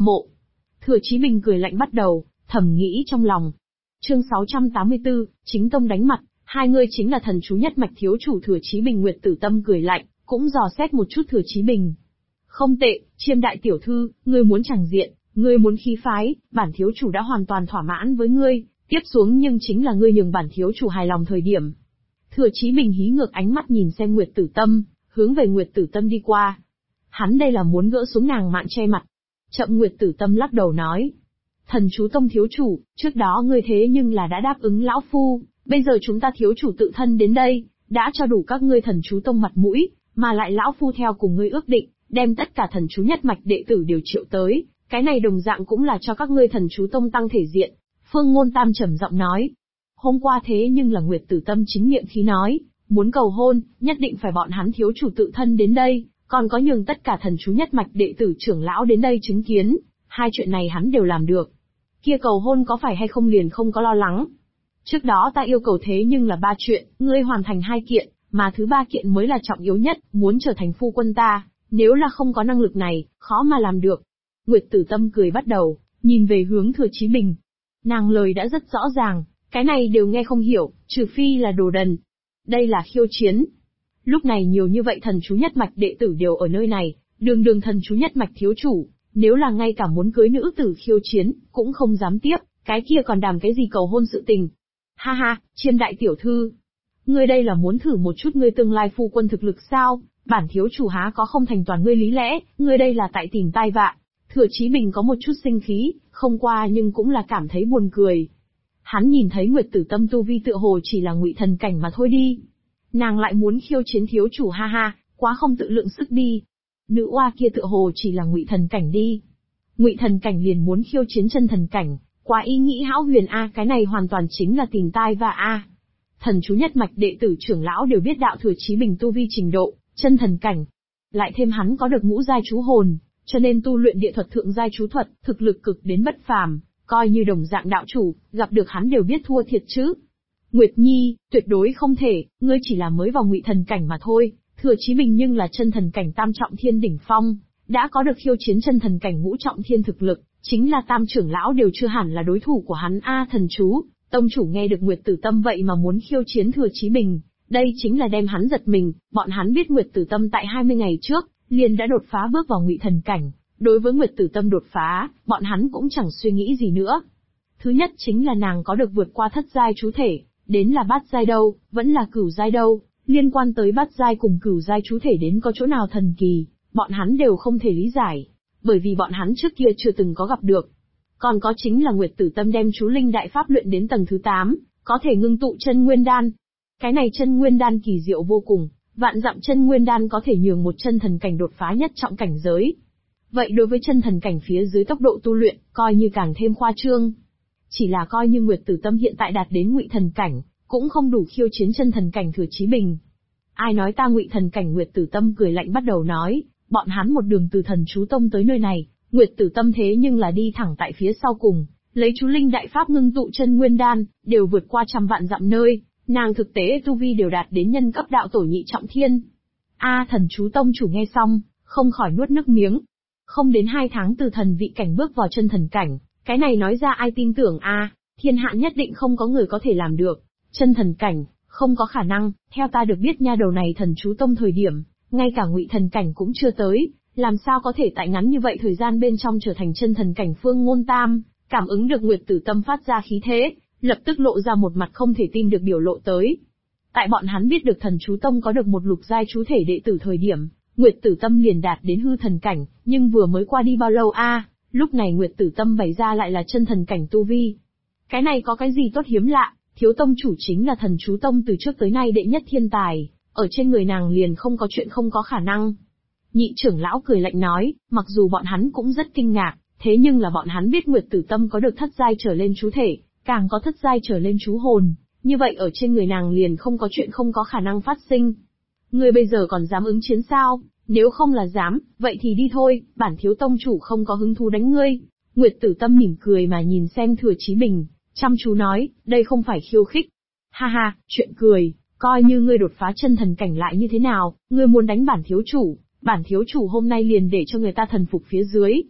Mộ. Thừa Chí Bình cười lạnh bắt đầu, thầm nghĩ trong lòng. Chương 684, chính tông đánh mặt, hai người chính là thần chú nhất mạch thiếu chủ Thừa Chí Bình. Nguyệt Tử Tâm cười lạnh, cũng dò xét một chút Thừa Chí Bình. Không tệ, Chiêm đại tiểu thư, ngươi muốn chẳng diện, ngươi muốn khí phái, bản thiếu chủ đã hoàn toàn thỏa mãn với ngươi, tiếp xuống nhưng chính là ngươi nhường bản thiếu chủ hài lòng thời điểm. Thừa Chí Bình hí ngược ánh mắt nhìn xem Nguyệt Tử Tâm, hướng về Nguyệt Tử Tâm đi qua. Hắn đây là muốn gỡ xuống nàng mạn che mặt. Chậm. Nguyệt Tử Tâm lắc đầu nói. Thần chú tông thiếu chủ, trước đó ngươi thế nhưng là đã đáp ứng lão phu, bây giờ chúng ta thiếu chủ tự thân đến đây, đã cho đủ các ngươi thần chú tông mặt mũi, mà lại lão phu theo cùng ngươi ước định, đem tất cả thần chú nhất mạch đệ tử đều triệu tới, cái này đồng dạng cũng là cho các ngươi thần chú tông tăng thể diện. Phương Ngôn Tam trầm giọng nói. Hôm qua thế nhưng là Nguyệt Tử Tâm chính miệng khí nói, muốn cầu hôn, nhất định phải bọn hắn thiếu chủ tự thân đến đây, còn có nhường tất cả thần chú nhất mạch đệ tử trưởng lão đến đây chứng kiến, hai chuyện này hắn đều làm được. Kia cầu hôn có phải hay không liền không có lo lắng. Trước đó ta yêu cầu thế nhưng là 3 chuyện, ngươi hoàn thành 2 kiện, mà thứ 3 kiện mới là trọng yếu nhất, muốn trở thành phu quân ta, nếu là không có năng lực này, khó mà làm được. Nguyệt Tử Tâm cười bắt đầu, nhìn về hướng Thừa Chí Bình. Nàng lời đã rất rõ ràng, cái này đều nghe không hiểu, trừ phi là đồ đần. Đây là khiêu chiến. Lúc này nhiều như vậy thần chú nhất mạch đệ tử đều ở nơi này, đường thần chú nhất mạch thiếu chủ, nếu là ngay cả muốn cưới nữ tử khiêu chiến, cũng không dám tiếp, cái kia còn đàm cái gì cầu hôn sự tình. Ha ha, Chiêm đại tiểu thư. Ngươi đây là muốn thử một chút ngươi tương lai phu quân thực lực sao, bản thiếu chủ há có không thành toàn ngươi lý lẽ, ngươi đây là tại tìm tai vạ. Thừa Chí Bình có một chút sinh khí, không qua nhưng cũng là cảm thấy buồn cười. Hắn nhìn thấy Nguyệt Tử Tâm tu vi tựa hồ chỉ là ngụy thần cảnh mà thôi đi. Nàng lại muốn khiêu chiến thiếu chủ, ha ha, quá không tự lượng sức đi. Nữ oa kia tựa hồ chỉ là ngụy thần cảnh đi. Ngụy thần cảnh liền muốn khiêu chiến chân thần cảnh, quá ý nghĩ hão huyền a, cái này hoàn toàn chính là tìm tai vạ a. Thần chú nhất mạch đệ tử trưởng lão đều biết đạo Thừa Chí Bình tu vi trình độ, chân thần cảnh. Lại thêm hắn có được ngũ giai chú hồn, cho nên tu luyện địa thuật thượng giai chú thuật, thực lực cực đến bất phàm, coi như đồng dạng đạo chủ, gặp được hắn đều biết thua thiệt chứ. Nguyệt Nhi, tuyệt đối không thể, ngươi chỉ là mới vào ngụy thần cảnh mà thôi, Thừa Chí Bình nhưng là chân thần cảnh tam trọng thiên đỉnh phong, đã có được khiêu chiến chân thần cảnh ngũ trọng thiên thực lực, chính là tam trưởng lão đều chưa hẳn là đối thủ của hắn a. Thần chú, tông chủ nghe được Nguyệt Tử Tâm vậy mà muốn khiêu chiến Thừa Chí Bình, đây chính là đem hắn giật mình, bọn hắn biết Nguyệt Tử Tâm tại 20 ngày trước, liền đã đột phá bước vào ngụy thần cảnh, đối với Nguyệt Tử Tâm đột phá, bọn hắn cũng chẳng suy nghĩ gì nữa. Thứ nhất chính là nàng có được vượt qua thất giai chú thể, đến là bát giai đâu, vẫn là cửu giai đâu, liên quan tới bát giai cùng cửu giai chú thể đến có chỗ nào thần kỳ, bọn hắn đều không thể lý giải, bởi vì bọn hắn trước kia chưa từng có gặp được. Còn có chính là Nguyệt Tử Tâm đem chú linh đại pháp luyện đến tầng thứ 8, có thể ngưng tụ chân nguyên đan. Cái này chân nguyên đan kỳ diệu vô cùng, vạn dặm chân nguyên đan có thể nhường một chân thần cảnh đột phá nhất trọng cảnh giới. Vậy đối với chân thần cảnh phía dưới tốc độ tu luyện, coi như càng thêm khoa trương. Chỉ là coi như Nguyệt Tử Tâm hiện tại đạt đến ngụy thần cảnh, cũng không đủ khiêu chiến chân thần cảnh Thừa Chí Bình. Ai nói ta ngụy thần cảnh? Nguyệt Tử Tâm cười lạnh bắt đầu nói, bọn hắn một đường từ thần chú tông tới nơi này, Nguyệt Tử Tâm thế nhưng là đi thẳng tại phía sau cùng, lấy chú linh đại pháp ngưng tụ chân nguyên đan, đều vượt qua trăm vạn dặm nơi, nàng thực tế tu vi đều đạt đến nhân cấp đạo tổ nhị trọng thiên. Thần chú tông chủ nghe xong, không khỏi nuốt nước miếng. Không đến 2 tháng từ thần vị cảnh bước vào chân thần cảnh, cái này nói ra ai tin tưởng thiên hạ nhất định không có người có thể làm được. Chân thần cảnh, không có khả năng, theo ta được biết nha đầu này thần chú tông thời điểm, ngay cả ngụy thần cảnh cũng chưa tới, làm sao có thể tại ngắn như vậy thời gian bên trong trở thành chân thần cảnh? Phương Ngôn Tam, cảm ứng được Nguyệt Tử Tâm phát ra khí thế, lập tức lộ ra một mặt không thể tin được biểu lộ tới. Tại bọn hắn biết được thần chú tông có được một lục giai chú thể đệ tử thời điểm, Nguyệt Tử Tâm liền đạt đến hư thần cảnh, nhưng vừa mới qua đi bao lâu lúc này Nguyệt Tử Tâm bày ra lại là chân thần cảnh tu vi. Cái này có cái gì tốt hiếm lạ, thiếu tông chủ chính là thần chú tông từ trước tới nay đệ nhất thiên tài, ở trên người nàng liền không có chuyện không có khả năng. Nhị trưởng lão cười lạnh nói, mặc dù bọn hắn cũng rất kinh ngạc, thế nhưng là bọn hắn biết Nguyệt Tử Tâm có được thất giai trở lên chú thể, càng có thất giai trở lên chú hồn, như vậy ở trên người nàng liền không có chuyện không có khả năng phát sinh. Ngươi bây giờ còn dám ứng chiến sao? Nếu không là dám, vậy thì đi thôi, bản thiếu tông chủ không có hứng thú đánh ngươi. Nguyệt Tử Tâm mỉm cười mà nhìn xem Thừa Chí Bình, chăm chú nói, đây không phải khiêu khích. Ha ha, chuyện cười, coi như ngươi đột phá chân thần cảnh lại như thế nào, ngươi muốn đánh bản thiếu chủ hôm nay liền để cho người ta thần phục phía dưới.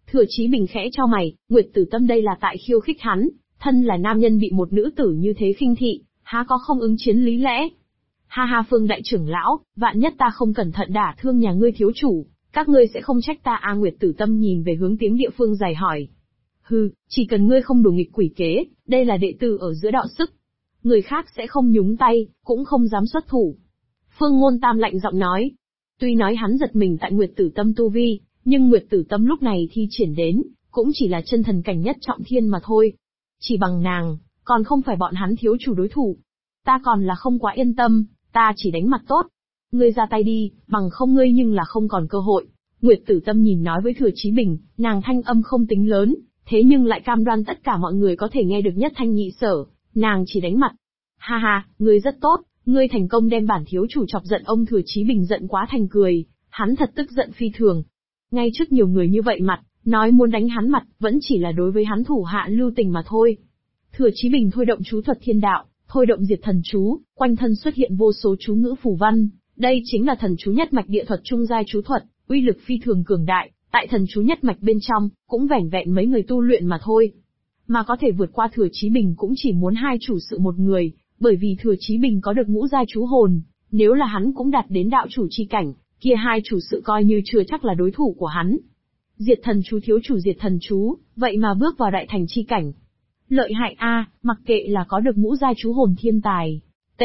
Thừa Chí Bình khẽ chau mày, Nguyệt Tử Tâm đây là tại khiêu khích hắn, thân là nam nhân bị một nữ tử như thế khinh thị, há có không ứng chiến lý lẽ. Ha ha, Phương đại trưởng lão, vạn nhất ta không cẩn thận đả thương nhà ngươi thiếu chủ, các ngươi sẽ không trách ta à? Nguyệt Tử Tâm nhìn về hướng tiếng địa phương dài hỏi. Hừ, chỉ cần ngươi không đùa nghịch quỷ kế, đây là đệ tử ở giữa đạo sức. Người khác sẽ không nhúng tay, cũng không dám xuất thủ. Phương Ngôn Tam lạnh giọng nói. Tuy nói hắn giật mình tại Nguyệt Tử Tâm tu vi, nhưng Nguyệt Tử Tâm lúc này thi triển đến, cũng chỉ là chân thần cảnh nhất trọng thiên mà thôi. Chỉ bằng nàng, còn không phải bọn hắn thiếu chủ đối thủ. Ta còn là không quá yên tâm, ta chỉ đánh mặt tốt. Ngươi ra tay đi, bằng không ngươi nhưng là không còn cơ hội. Nguyệt Tử Tâm nhìn nói với Thừa Chí Bình, nàng thanh âm không tính lớn, thế nhưng lại cam đoan tất cả mọi người có thể nghe được nhất thanh nhị sở, nàng chỉ đánh mặt. Ha ha, ngươi rất tốt, ngươi thành công đem bản thiếu chủ chọc giận. Ông Thừa Chí Bình giận quá thành cười, hắn thật tức giận phi thường. Ngay trước nhiều người như vậy mặt, nói muốn đánh hắn mặt, vẫn chỉ là đối với hắn thủ hạ lưu tình mà thôi. Thừa Chí Bình thôi động chú thuật thiên đạo, thôi động diệt thần chú, quanh thân xuất hiện vô số chú ngữ phù văn, đây chính là thần chú nhất mạch địa thuật trung giai chú thuật, uy lực phi thường cường đại, tại thần chú nhất mạch bên trong, cũng vẻn vẹn mấy người tu luyện mà thôi. Mà có thể vượt qua Thừa Chí Bình cũng chỉ muốn hai chủ sự một người, bởi vì Thừa Chí Bình có được ngũ giai chú hồn, nếu là hắn cũng đạt đến đạo chủ chi cảnh, kia hai chủ sự coi như chưa chắc là đối thủ của hắn. Diệt thần chú, thiếu chủ diệt thần chú, vậy mà bước vào đại thành chi cảnh. Lợi hại a, mặc kệ là có được ngũ giai chú hồn thiên tài.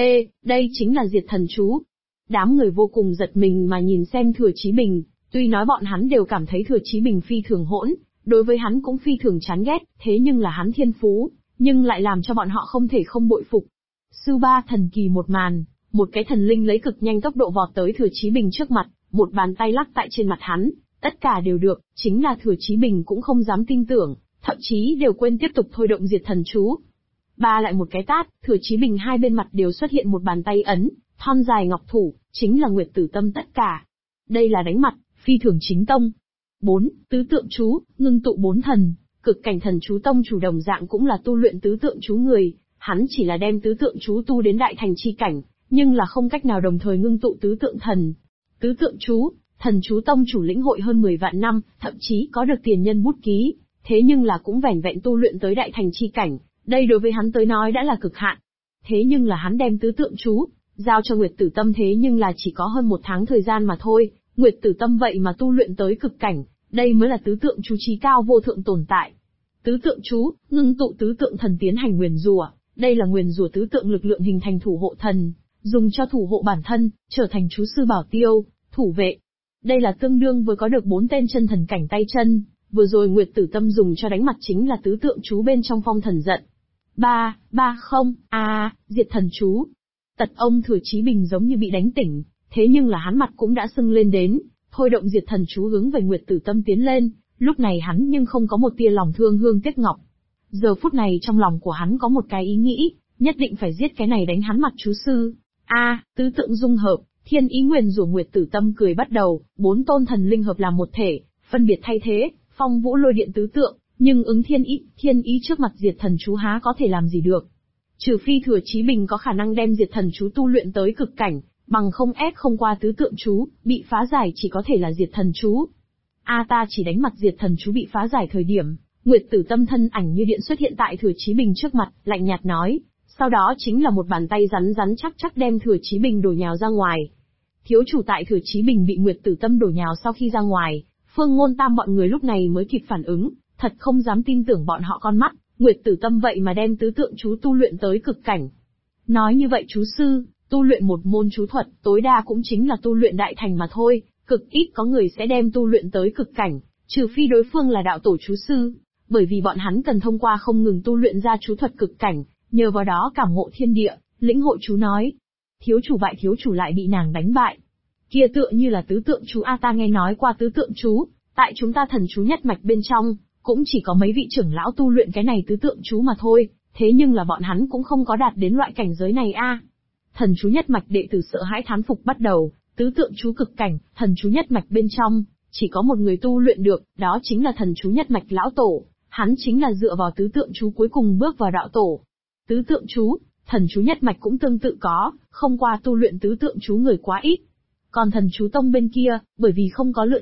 Đây chính là diệt thần chú. Đám người vô cùng giật mình mà nhìn xem Thừa Chí Bình, tuy nói bọn hắn đều cảm thấy Thừa Chí Bình phi thường hỗn, đối với hắn cũng phi thường chán ghét, thế nhưng là hắn thiên phú, nhưng lại làm cho bọn họ không thể không bội phục. Sư ba thần kỳ một màn, một cái thần linh lấy cực nhanh tốc độ vọt tới Thừa Chí Bình trước mặt, một bàn tay lắc tại trên mặt hắn, tất cả đều được, chính là Thừa Chí Bình cũng không dám tin tưởng, thậm chí đều quên tiếp tục thôi động diệt thần chú. Ba lại một cái tát, Thừa Chí Bình hai bên mặt đều xuất hiện một bàn tay ấn, thon dài ngọc thủ, chính là Nguyệt Tử Tâm tất cả. Đây là đánh mặt, phi thường chính tông. 4. Tứ tượng chú, ngưng tụ bốn thần, cực cảnh thần chú tông chủ đồng dạng cũng là tu luyện tứ tượng chú người, hắn chỉ là đem tứ tượng chú tu đến đại thành chi cảnh, nhưng là không cách nào đồng thời ngưng tụ tứ tượng thần. Tứ tượng chú, thần chú tông chủ lĩnh hội hơn 10 vạn năm, thậm chí có được tiền nhân bút ký, thế nhưng là cũng vẻn vẹn tu luyện tới đại thành chi cảnh, đây đối với hắn tới nói đã là cực hạn. Thế nhưng là hắn đem tứ tượng chú giao cho Nguyệt Tử Tâm, thế nhưng là chỉ có hơn 1 tháng thời gian mà thôi, Nguyệt Tử Tâm vậy mà tu luyện tới cực cảnh, đây mới là tứ tượng chú trí cao vô thượng tồn tại. Tứ tượng chú, ngưng tụ tứ tượng thần tiến hành nguyền rủa, đây là nguyền rủa tứ tượng lực lượng hình thành thủ hộ thần, dùng cho thủ hộ bản thân, trở thành chú sư bảo tiêu, thủ vệ. Đây là tương đương với có được 4 tên chân thần cảnh tay chân, vừa rồi Nguyệt Tử Tâm dùng cho đánh mặt chính là tứ tượng chú bên trong phong thần giận. Diệt thần chú. Tật ông Thừa Chí Bình giống như bị đánh tỉnh, thế nhưng là hắn mặt cũng đã sưng lên đến, thôi động diệt thần chú hướng về Nguyệt Tử Tâm tiến lên, lúc này hắn nhưng không có một tia lòng thương hương tiếc ngọc. Giờ phút này trong lòng của hắn có một cái ý nghĩ, nhất định phải giết cái này đánh hắn mặt chú sư. Tứ tượng dung hợp, thiên ý nguyền rủa. Nguyệt Tử Tâm cười bắt đầu, 4 tôn thần linh hợp làm một thể, phân biệt thay thế, phong vũ lôi điện tứ tượng, nhưng ứng thiên ý trước mặt diệt thần chú há có thể làm gì được. Trừ phi Thừa Chí Bình có khả năng đem diệt thần chú tu luyện tới cực cảnh, bằng không ép không qua tứ tượng chú, bị phá giải chỉ có thể là diệt thần chú. Ta chỉ đánh mặt diệt thần chú bị phá giải thời điểm, Nguyệt Tử Tâm thân ảnh như điện xuất hiện tại Thừa Chí Bình trước mặt, lạnh nhạt nói, sau đó chính là một bàn tay rắn rắn chắc chắc đem Thừa Chí Bình đổ nhào ra ngoài. Thiếu chủ tại Thừa Chí Bình bị Nguyệt Tử Tâm đổ nhào sau khi ra ngoài, Phương Ngôn Tam bọn người lúc này mới kịp phản ứng, thật không dám tin tưởng bọn họ con mắt, Nguyệt Tử Tâm vậy mà đem tứ tượng chú tu luyện tới cực cảnh. Nói như vậy chú sư, tu luyện một môn chú thuật, tối đa cũng chính là tu luyện đại thành mà thôi, cực ít có người sẽ đem tu luyện tới cực cảnh, trừ phi đối phương là đạo tổ chú sư, bởi vì bọn hắn cần thông qua không ngừng tu luyện ra chú thuật cực cảnh, nhờ vào đó cảm ngộ thiên địa, lĩnh hội chú nói. Thiếu chủ lại bị nàng đánh bại. Kia tựa như là tứ tượng chú. Ta nghe nói qua tứ tượng chú, tại chúng ta thần chú nhất mạch bên trong, cũng chỉ có mấy vị trưởng lão tu luyện cái này tứ tượng chú mà thôi, thế nhưng là bọn hắn cũng không có đạt đến loại cảnh giới này Thần chú nhất mạch đệ tử sợ hãi thán phục bắt đầu, tứ tượng chú cực cảnh, thần chú nhất mạch bên trong, chỉ có một người tu luyện được, đó chính là thần chú nhất mạch lão tổ, hắn chính là dựa vào tứ tượng chú cuối cùng bước vào đạo tổ. Tứ tượng chú, thần chú nhất mạch cũng tương tự có, không qua tu luyện tứ tượng chú người quá ít. Còn thần chú tông bên kia, bởi vì không có lựa chọn,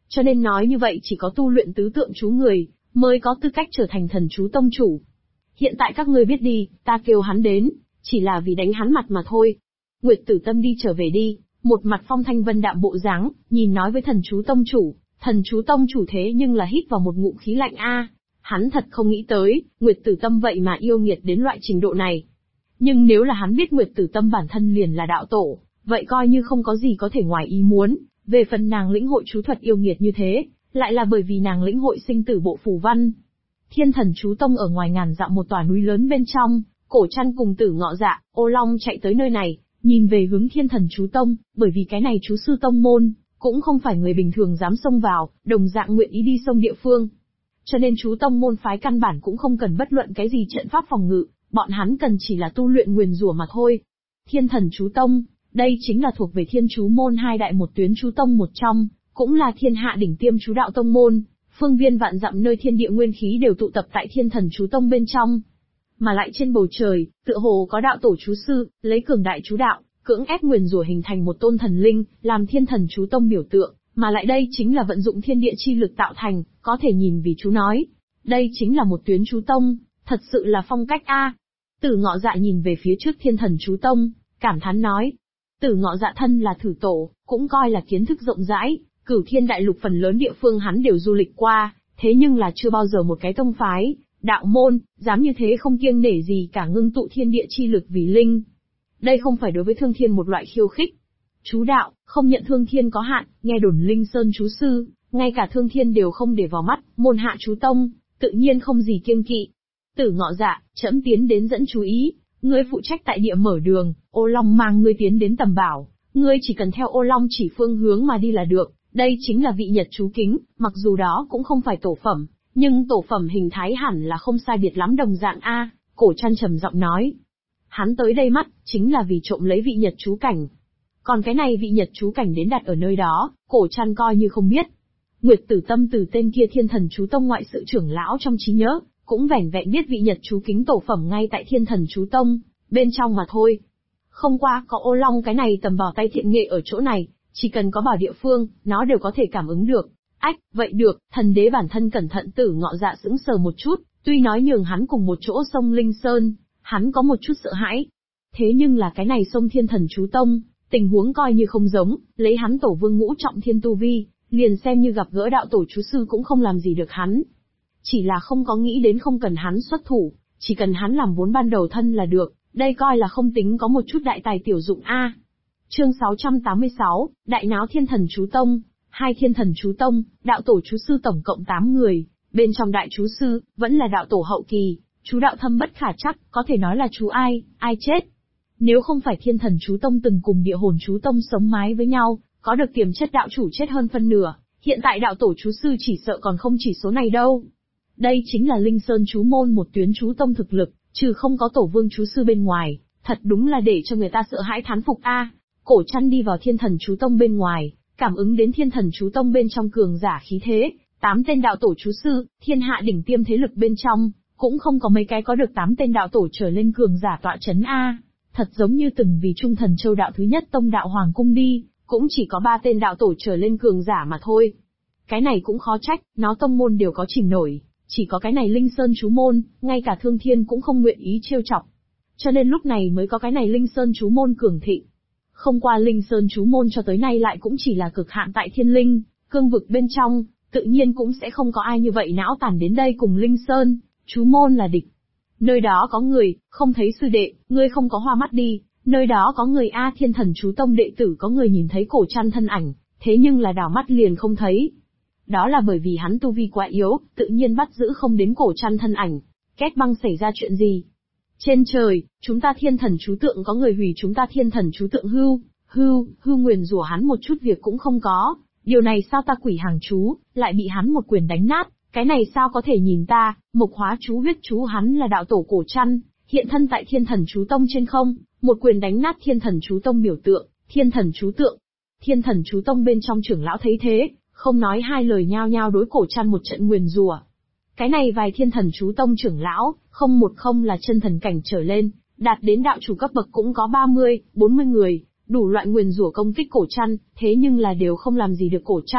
Cho nên nói như vậy chỉ có tu luyện tứ tượng chú người, mới có tư cách trở thành thần chú tông chủ. Hiện tại các ngươi biết đi, ta kêu hắn đến, chỉ là vì đánh hắn mặt mà thôi. Nguyệt Tử Tâm đi trở về đi, một mặt phong thanh vân đạm bộ dáng, nhìn nói với thần chú tông chủ. Thần chú tông chủ thế nhưng là hít vào một ngụm khí lạnh a. Hắn thật không nghĩ tới, Nguyệt Tử Tâm vậy mà yêu nghiệt đến loại trình độ này. Nhưng nếu là hắn biết Nguyệt Tử Tâm bản thân liền là đạo tổ, vậy coi như không có gì có thể ngoài ý muốn. Về phần nàng lĩnh hội chú thuật yêu nghiệt như thế, lại là bởi vì nàng lĩnh hội sinh tử bộ phù văn. Thiên Thần Chú Tông ở ngoài ngàn dặm một tòa núi lớn bên trong, Cổ Trăn cùng Tử Ngọ Dạ, Ô Long chạy tới nơi này, nhìn về hướng Thiên Thần Chú Tông, bởi vì cái này chú sư tông môn, cũng không phải người bình thường dám xông vào, đồng dạng nguyện ý đi xông địa phương. Cho nên chú tông môn phái căn bản cũng không cần bất luận cái gì trận pháp phòng ngự, bọn hắn cần chỉ là tu luyện nguyền rủa mà thôi. Thiên Thần Chú Tông, đây chính là thuộc về Thiên Chú môn hai đại một tuyến chú tông một trong, cũng là thiên hạ đỉnh tiêm chú đạo tông môn, phương viên vạn dặm nơi thiên địa nguyên khí đều tụ tập tại Thiên Thần Chú Tông bên trong. Mà lại trên bầu trời, tựa hồ có đạo tổ chú sư, lấy cường đại chú đạo, cưỡng ép nguyền rủa hình thành một tôn thần linh, làm Thiên Thần Chú Tông biểu tượng, mà lại đây chính là vận dụng thiên địa chi lực tạo thành, có thể nhìn vì chú nói. Đây chính là một tuyến chú tông, thật sự là phong cách a. Tử Ngọ Dạ nhìn về phía trước Thiên Thần Chú Tông, cảm thán nói. Tử Ngọ Dạ thân là thử tổ, cũng coi là kiến thức rộng rãi, Cửu Thiên đại lục phần lớn địa phương hắn đều du lịch qua, thế nhưng là chưa bao giờ một cái tông phái, đạo môn, dám như thế không kiêng nể gì cả ngưng tụ thiên địa chi lực vì linh. Đây không phải đối với Thương Thiên một loại khiêu khích. Chú đạo, không nhận Thương Thiên có hạn, nghe đồn Linh Sơn chú sư, ngay cả Thương Thiên đều không để vào mắt, môn hạ chú tông, tự nhiên không gì kiêng kỵ. Tử Ngọ Dạ, trẫm tiến đến dẫn chú ý, ngươi phụ trách tại địa mở đường, Ô Long mang ngươi tiến đến tầm bảo, ngươi chỉ cần theo Ô Long chỉ phương hướng mà đi là được. Đây chính là vị nhật chú kính, mặc dù đó cũng không phải tổ phẩm, nhưng tổ phẩm hình thái hẳn là không sai biệt lắm đồng dạng a. Cổ Trăn trầm giọng nói. Hắn tới đây mắt, chính là vì trộm lấy vị nhật chú cảnh. Còn cái này vị nhật chú cảnh đến đặt ở nơi đó, Cổ Trăn coi như không biết. Nguyệt Tử Tâm từ tên kia Thiên Thần Chú Tông ngoại sự trưởng lão trong trí nhớ, cũng vẻn vẹn biết vị nhật chú kính tổ phẩm ngay tại Thiên Thần Chú Tông, bên trong mà thôi. Không qua có Ô Long cái này tầm bảo tay thiện nghệ ở chỗ này, chỉ cần có bảo địa phương, nó đều có thể cảm ứng được. Ách, vậy được, thần đế bản thân cẩn thận. Tử Ngọ Dạ sững sờ một chút, tuy nói nhường hắn cùng một chỗ sông Linh Sơn, hắn có một chút sợ hãi. Thế nhưng là cái này sông Thiên Thần Chú Tông, tình huống coi như không giống, lấy hắn tổ vương ngũ trọng thiên tu vi, liền xem như gặp gỡ đạo tổ chú sư cũng không làm gì được hắn. Chỉ là không có nghĩ đến không cần hắn xuất thủ, chỉ cần hắn làm vốn ban đầu thân là được, đây coi là không tính có một chút đại tài tiểu dụng a. Chương 686, Đại náo Thiên Thần Chú Tông. Hai Thiên Thần Chú Tông, đạo tổ chú sư tổng cộng 8 người, bên trong đại chú sư, vẫn là đạo tổ hậu kỳ, chú đạo thâm bất khả trắc, có thể nói là chú ai chết. Nếu không phải Thiên Thần Chú Tông từng cùng Địa Hồn Chú Tông sống mái với nhau, có được tiềm chất đạo chủ chết hơn phân nửa, hiện tại đạo tổ chú sư chỉ sợ còn không chỉ số này đâu. Đây chính là Linh Sơn Chú Môn một tuyến chú tông thực lực, trừ không có tổ vương chú sư bên ngoài, thật đúng là để cho người ta sợ hãi thán phục a. Cổ Trăn đi vào Thiên Thần Chú Tông bên ngoài, cảm ứng đến Thiên Thần Chú Tông bên trong cường giả khí thế, 8 tên đạo tổ chú sư, thiên hạ đỉnh tiêm thế lực bên trong, cũng không có mấy cái có được 8 tên đạo tổ trở lên cường giả tọa chấn a. Thật giống như từng vì Trung Thần Châu đạo thứ nhất tông đạo hoàng cung đi, cũng chỉ có 3 tên đạo tổ trở lên cường giả mà thôi. Cái này cũng khó trách, nó tông môn đều có chìm nổi, chỉ có cái này Linh Sơn Chú Môn, ngay cả Thương Thiên cũng không nguyện ý trêu chọc. Cho nên lúc này mới có cái này Linh Sơn Chú Môn cường thịnh. Không qua Linh Sơn Chú Môn cho tới nay lại cũng chỉ là cực hạn tại thiên linh, cương vực bên trong, tự nhiên cũng sẽ không có ai như vậy não tàn đến đây cùng Linh Sơn Chú Môn là địch. Nơi đó có người, không thấy sư đệ, ngươi không có hoa mắt đi, nơi đó có người a. Thiên Thần Chú Tông đệ tử có người nhìn thấy Cổ Trăn thân ảnh, thế nhưng là đảo mắt liền không thấy. Đó là bởi vì hắn tu vi quá yếu, tự nhiên bắt giữ không đến Cổ Trăn thân ảnh. Két Băng xảy ra chuyện gì? Trên trời, chúng ta Thiên Thần Chú Tượng có người hủy chúng ta Thiên Thần Chú Tượng hưu nguyền rủa hắn một chút việc cũng không có. Điều này sao ta quỷ hàng chú, lại bị hắn một quyền đánh nát, cái này sao có thể nhìn ta. Mộc hóa chú huyết chú hắn là đạo tổ Cổ Trăn, hiện thân tại Thiên Thần Chú Tông trên không, một quyền đánh nát Thiên Thần Chú Tông biểu tượng, Thiên Thần Chú Tượng. Thiên Thần Chú Tông bên trong trưởng lão thấy thế, không nói hai lời nhao nhao đối Cổ Trăn một trận nguyền rủa. Cái này vài Thiên Thần Chú Tông trưởng lão, không một không là chân thần cảnh trở lên, đạt đến đạo chủ cấp bậc cũng có 30, 40 người, đủ loại nguyền rủa công kích Cổ Trăn, thế nhưng là đều không làm gì được Cổ Trăn,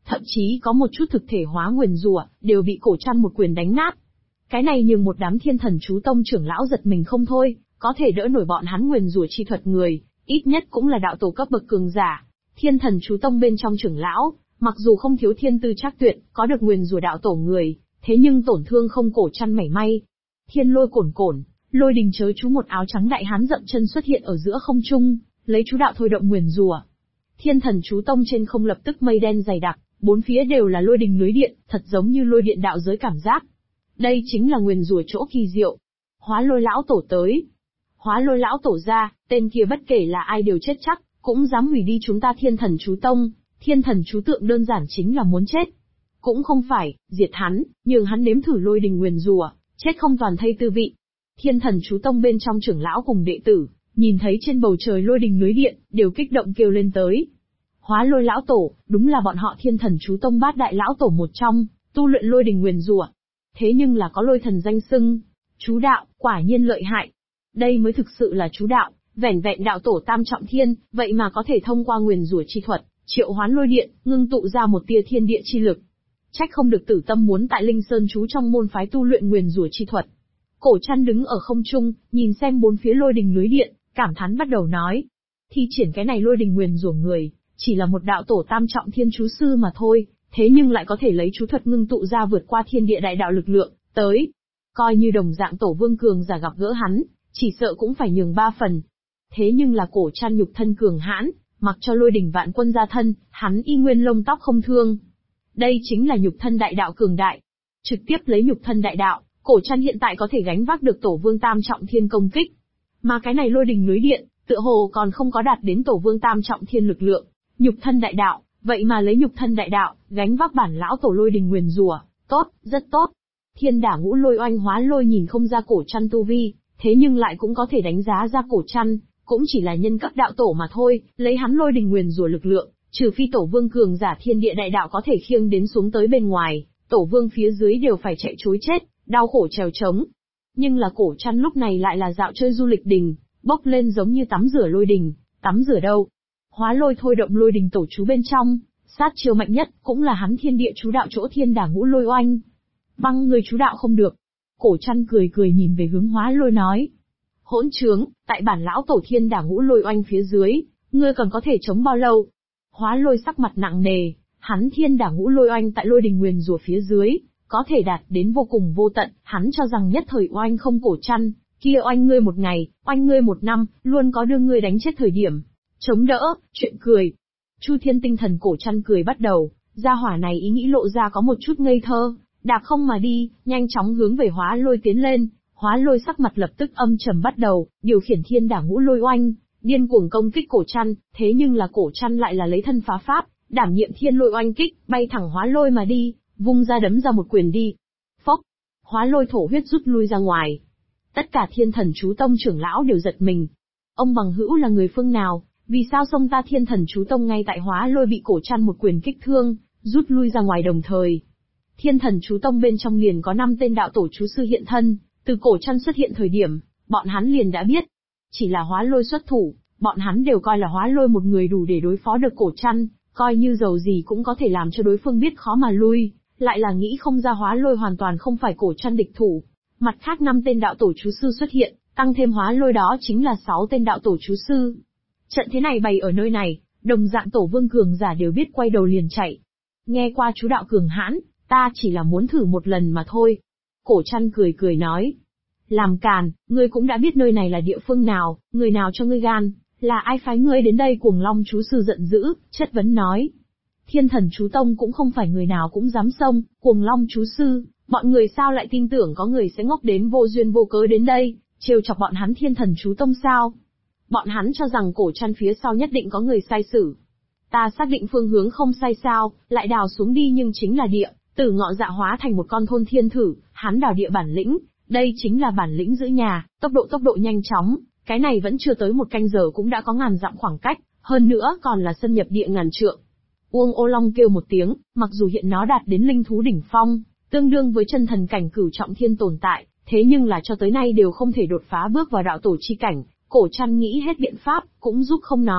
thậm chí có một chút thực thể hóa nguyền rủa, đều bị cổ trăn một quyền đánh nát. Cái này nhường một đám Thiên Thần Chú Tông trưởng lão giật mình không thôi, có thể đỡ nổi bọn hắn nguyền rủa chi thuật người, ít nhất cũng là đạo tổ cấp bậc cường giả. Thiên Thần Chú Tông bên trong trưởng lão, mặc dù không thiếu thiên tư trác tuyệt, có được nguyền rủa đạo tổ người, thế nhưng tổn thương không cổ trăn mảy may. Thiên lôi cổn cổn, lôi đình chớ chú, một áo trắng đại hán dậm chân xuất hiện ở giữa không trung, lấy chú đạo thôi động nguyền rủa. Thiên Thần Chú Tông trên không lập tức mây đen dày đặc, bốn phía đều là lôi đình lưới điện, thật giống như lôi điện đạo giới cảm giác. Đây chính là nguyền rủa chỗ kỳ diệu. Hóa Lôi lão tổ tới. Hóa Lôi lão tổ ra, tên kia bất kể là ai đều chết chắc, cũng dám hủy đi chúng ta Thiên Thần Chú Tông. Thiên Thần Chú tượng đơn giản chính là muốn chết. Cũng không phải, diệt hắn, nhường hắn nếm thử lôi đình nguyền rủa, chết không toàn thây tư vị. Thiên Thần Chú Tông bên trong trưởng lão cùng đệ tử, nhìn thấy trên bầu trời lôi đình lưới điện, đều kích động kêu lên tới. Hóa Lôi lão tổ, đúng là bọn họ Thiên Thần Chú Tông bát đại lão tổ một trong, tu luyện lôi đình nguyền rủa. Thế nhưng là có lôi thần danh xưng. Chú đạo, quả nhiên lợi hại. Đây mới thực sự là chú đạo, vẻn vẹn đạo tổ tam trọng thiên, vậy mà có thể thông qua nguyền rủa chi thuật, triệu hoán lôi điện, ngưng tụ ra một tia thiên địa chi lực. Trách không được Tử Tâm muốn tại Linh Sơn chú trong môn phái tu luyện nguyền rủa chi thuật. Cổ Trăn đứng ở không trung, nhìn xem bốn phía lôi đình lưới điện, cảm thán bắt đầu nói. Thi triển cái này lôi đình nguyền rủa người, chỉ là một đạo tổ tam trọng thiên chú sư mà thôi, thế nhưng lại có thể lấy chú thuật ngưng tụ ra vượt qua thiên địa đại đạo lực lượng, tới. Coi như đồng dạng tổ vương cường giả gặp gỡ hắn, chỉ sợ cũng phải nhường 3 phần. Thế nhưng là Cổ Trăn nhục thân cường hãn, mặc cho lôi đỉnh vạn quân ra thân, hắn y nguyên lông tóc không thương. Đây chính là nhục thân đại đạo cường đại. Trực tiếp lấy nhục thân đại đạo, Cổ Trăn hiện tại có thể gánh vác được tổ vương tam trọng thiên công kích. Mà cái này lôi đình lưới điện, tựa hồ còn không có đạt đến tổ vương tam trọng thiên lực lượng. Nhục thân đại đạo, vậy mà lấy nhục thân đại đạo, gánh vác bản lão tổ lôi đình nguyền rủa, tốt, rất tốt. Thiên Đả Ngũ Lôi Oanh Hóa Lôi nhìn không ra Cổ Trăn tu vi, thế nhưng lại cũng có thể đánh giá ra Cổ Trăn, cũng chỉ là nhân cấp đạo tổ mà thôi, lấy hắn lôi đình nguyền rủa lực lượng, trừ phi tổ vương cường giả thiên địa đại đạo có thể khiêng đến xuống tới bên ngoài, tổ vương phía dưới đều phải chạy trối chết, đau khổ trèo trống. Nhưng là Cổ Trăn lúc này lại là dạo chơi du lịch đình, bốc lên giống như tắm rửa lôi đình, tắm rửa đâu? Hóa Lôi thôi động lôi đình tổ chú bên trong, sát chiêu mạnh nhất cũng là hắn thiên địa chú đạo chỗ Thiên Đả Ngũ Lôi Oanh. Băng người chú đạo không được. Cổ Trăn cười cười nhìn về hướng Hóa Lôi nói. Hỗn trướng, tại bản lão tổ Thiên Đả Ngũ Lôi Oanh phía dưới, ngươi còn có thể chống bao lâu? Hóa Lôi sắc mặt nặng nề, hắn Thiên Đả Ngũ Lôi Oanh tại lôi đình nguyền rủa phía dưới, có thể đạt đến vô cùng vô tận, hắn cho rằng nhất thời oanh không Cổ Trăn, kia oanh ngươi một ngày, oanh ngươi một năm, luôn có đưa ngươi đánh chết thời điểm. Chống đỡ, chuyện cười. Chu Thiên tinh thần Cổ Trăn cười bắt đầu, gia hỏa này ý nghĩ lộ ra có một chút ngây thơ, đạp không mà đi, nhanh chóng hướng về Hóa Lôi tiến lên. Hóa Lôi sắc mặt lập tức âm trầm bắt đầu, điều khiển Thiên Đả Ngũ Lôi Oanh, điên cuồng công kích Cổ Trăn, thế nhưng là Cổ Trăn lại là lấy thân phá pháp, đảm nhiệm Thiên Lôi Oanh kích, bay thẳng Hóa Lôi mà đi, vung ra đấm ra một quyền đi. Phốc, Hóa Lôi thổ huyết rút lui ra ngoài. Tất cả Thiên Thần Chú Tông trưởng lão đều giật mình. Ông bằng hữu là người phương nào, vì sao xông ta Thiên Thần Chú Tông ngay tại Hóa Lôi bị Cổ Trăn một quyền kích thương, rút lui ra ngoài đồng thời. Thiên Thần Chú Tông bên trong liền có 5 tên đạo tổ chú sư hiện thân, từ Cổ Trăn xuất hiện thời điểm, bọn hắn liền đã biết. Chỉ là Hóa Lôi xuất thủ, bọn hắn đều coi là Hóa Lôi một người đủ để đối phó được Cổ Trăn, coi như dầu gì cũng có thể làm cho đối phương biết khó mà lui, lại là nghĩ không ra Hóa Lôi hoàn toàn không phải Cổ Trăn địch thủ. Mặt khác 5 tên đạo tổ chú sư xuất hiện, tăng thêm Hóa Lôi đó chính là 6 tên đạo tổ chú sư. Trận thế này bày ở nơi này, đồng dạng tổ vương cường giả đều biết quay đầu liền chạy. Nghe qua chú đạo cường hãn, ta chỉ là muốn thử một lần mà thôi. Cổ Trăn cười cười nói. Làm càn, ngươi cũng đã biết nơi này là địa phương nào, người nào cho ngươi gan, là ai phái ngươi đến đây? Cuồng Long chú sư giận dữ, chất vấn nói. Thiên Thần Chú Tông cũng không phải người nào cũng dám xông, Cuồng Long chú sư, bọn người sao lại tin tưởng có người sẽ ngốc đến vô duyên vô cớ đến đây, trêu chọc bọn hắn Thiên Thần Chú Tông sao? Bọn hắn cho rằng Cổ Trăn phía sau nhất định có người sai sử. Ta xác định phương hướng không sai sao, lại đào xuống đi nhưng chính là địa, Tử Ngọ Dạ hóa thành một con thôn thiên thử, hắn đào địa bản lĩnh, đây chính là bản lĩnh giữ nhà, tốc độ nhanh chóng, cái này vẫn chưa tới 1 canh giờ cũng đã có ngàn dặm khoảng cách, hơn nữa còn là xâm nhập địa ngàn trượng. Uông Ô Long kêu một tiếng, mặc dù hiện nó đạt đến linh thú đỉnh phong, tương đương với chân thần cảnh cửu trọng thiên tồn tại, thế nhưng là cho tới nay đều không thể đột phá bước vào đạo tổ chi cảnh. Cổ Trăn nghĩ hết biện pháp, cũng giúp không nó,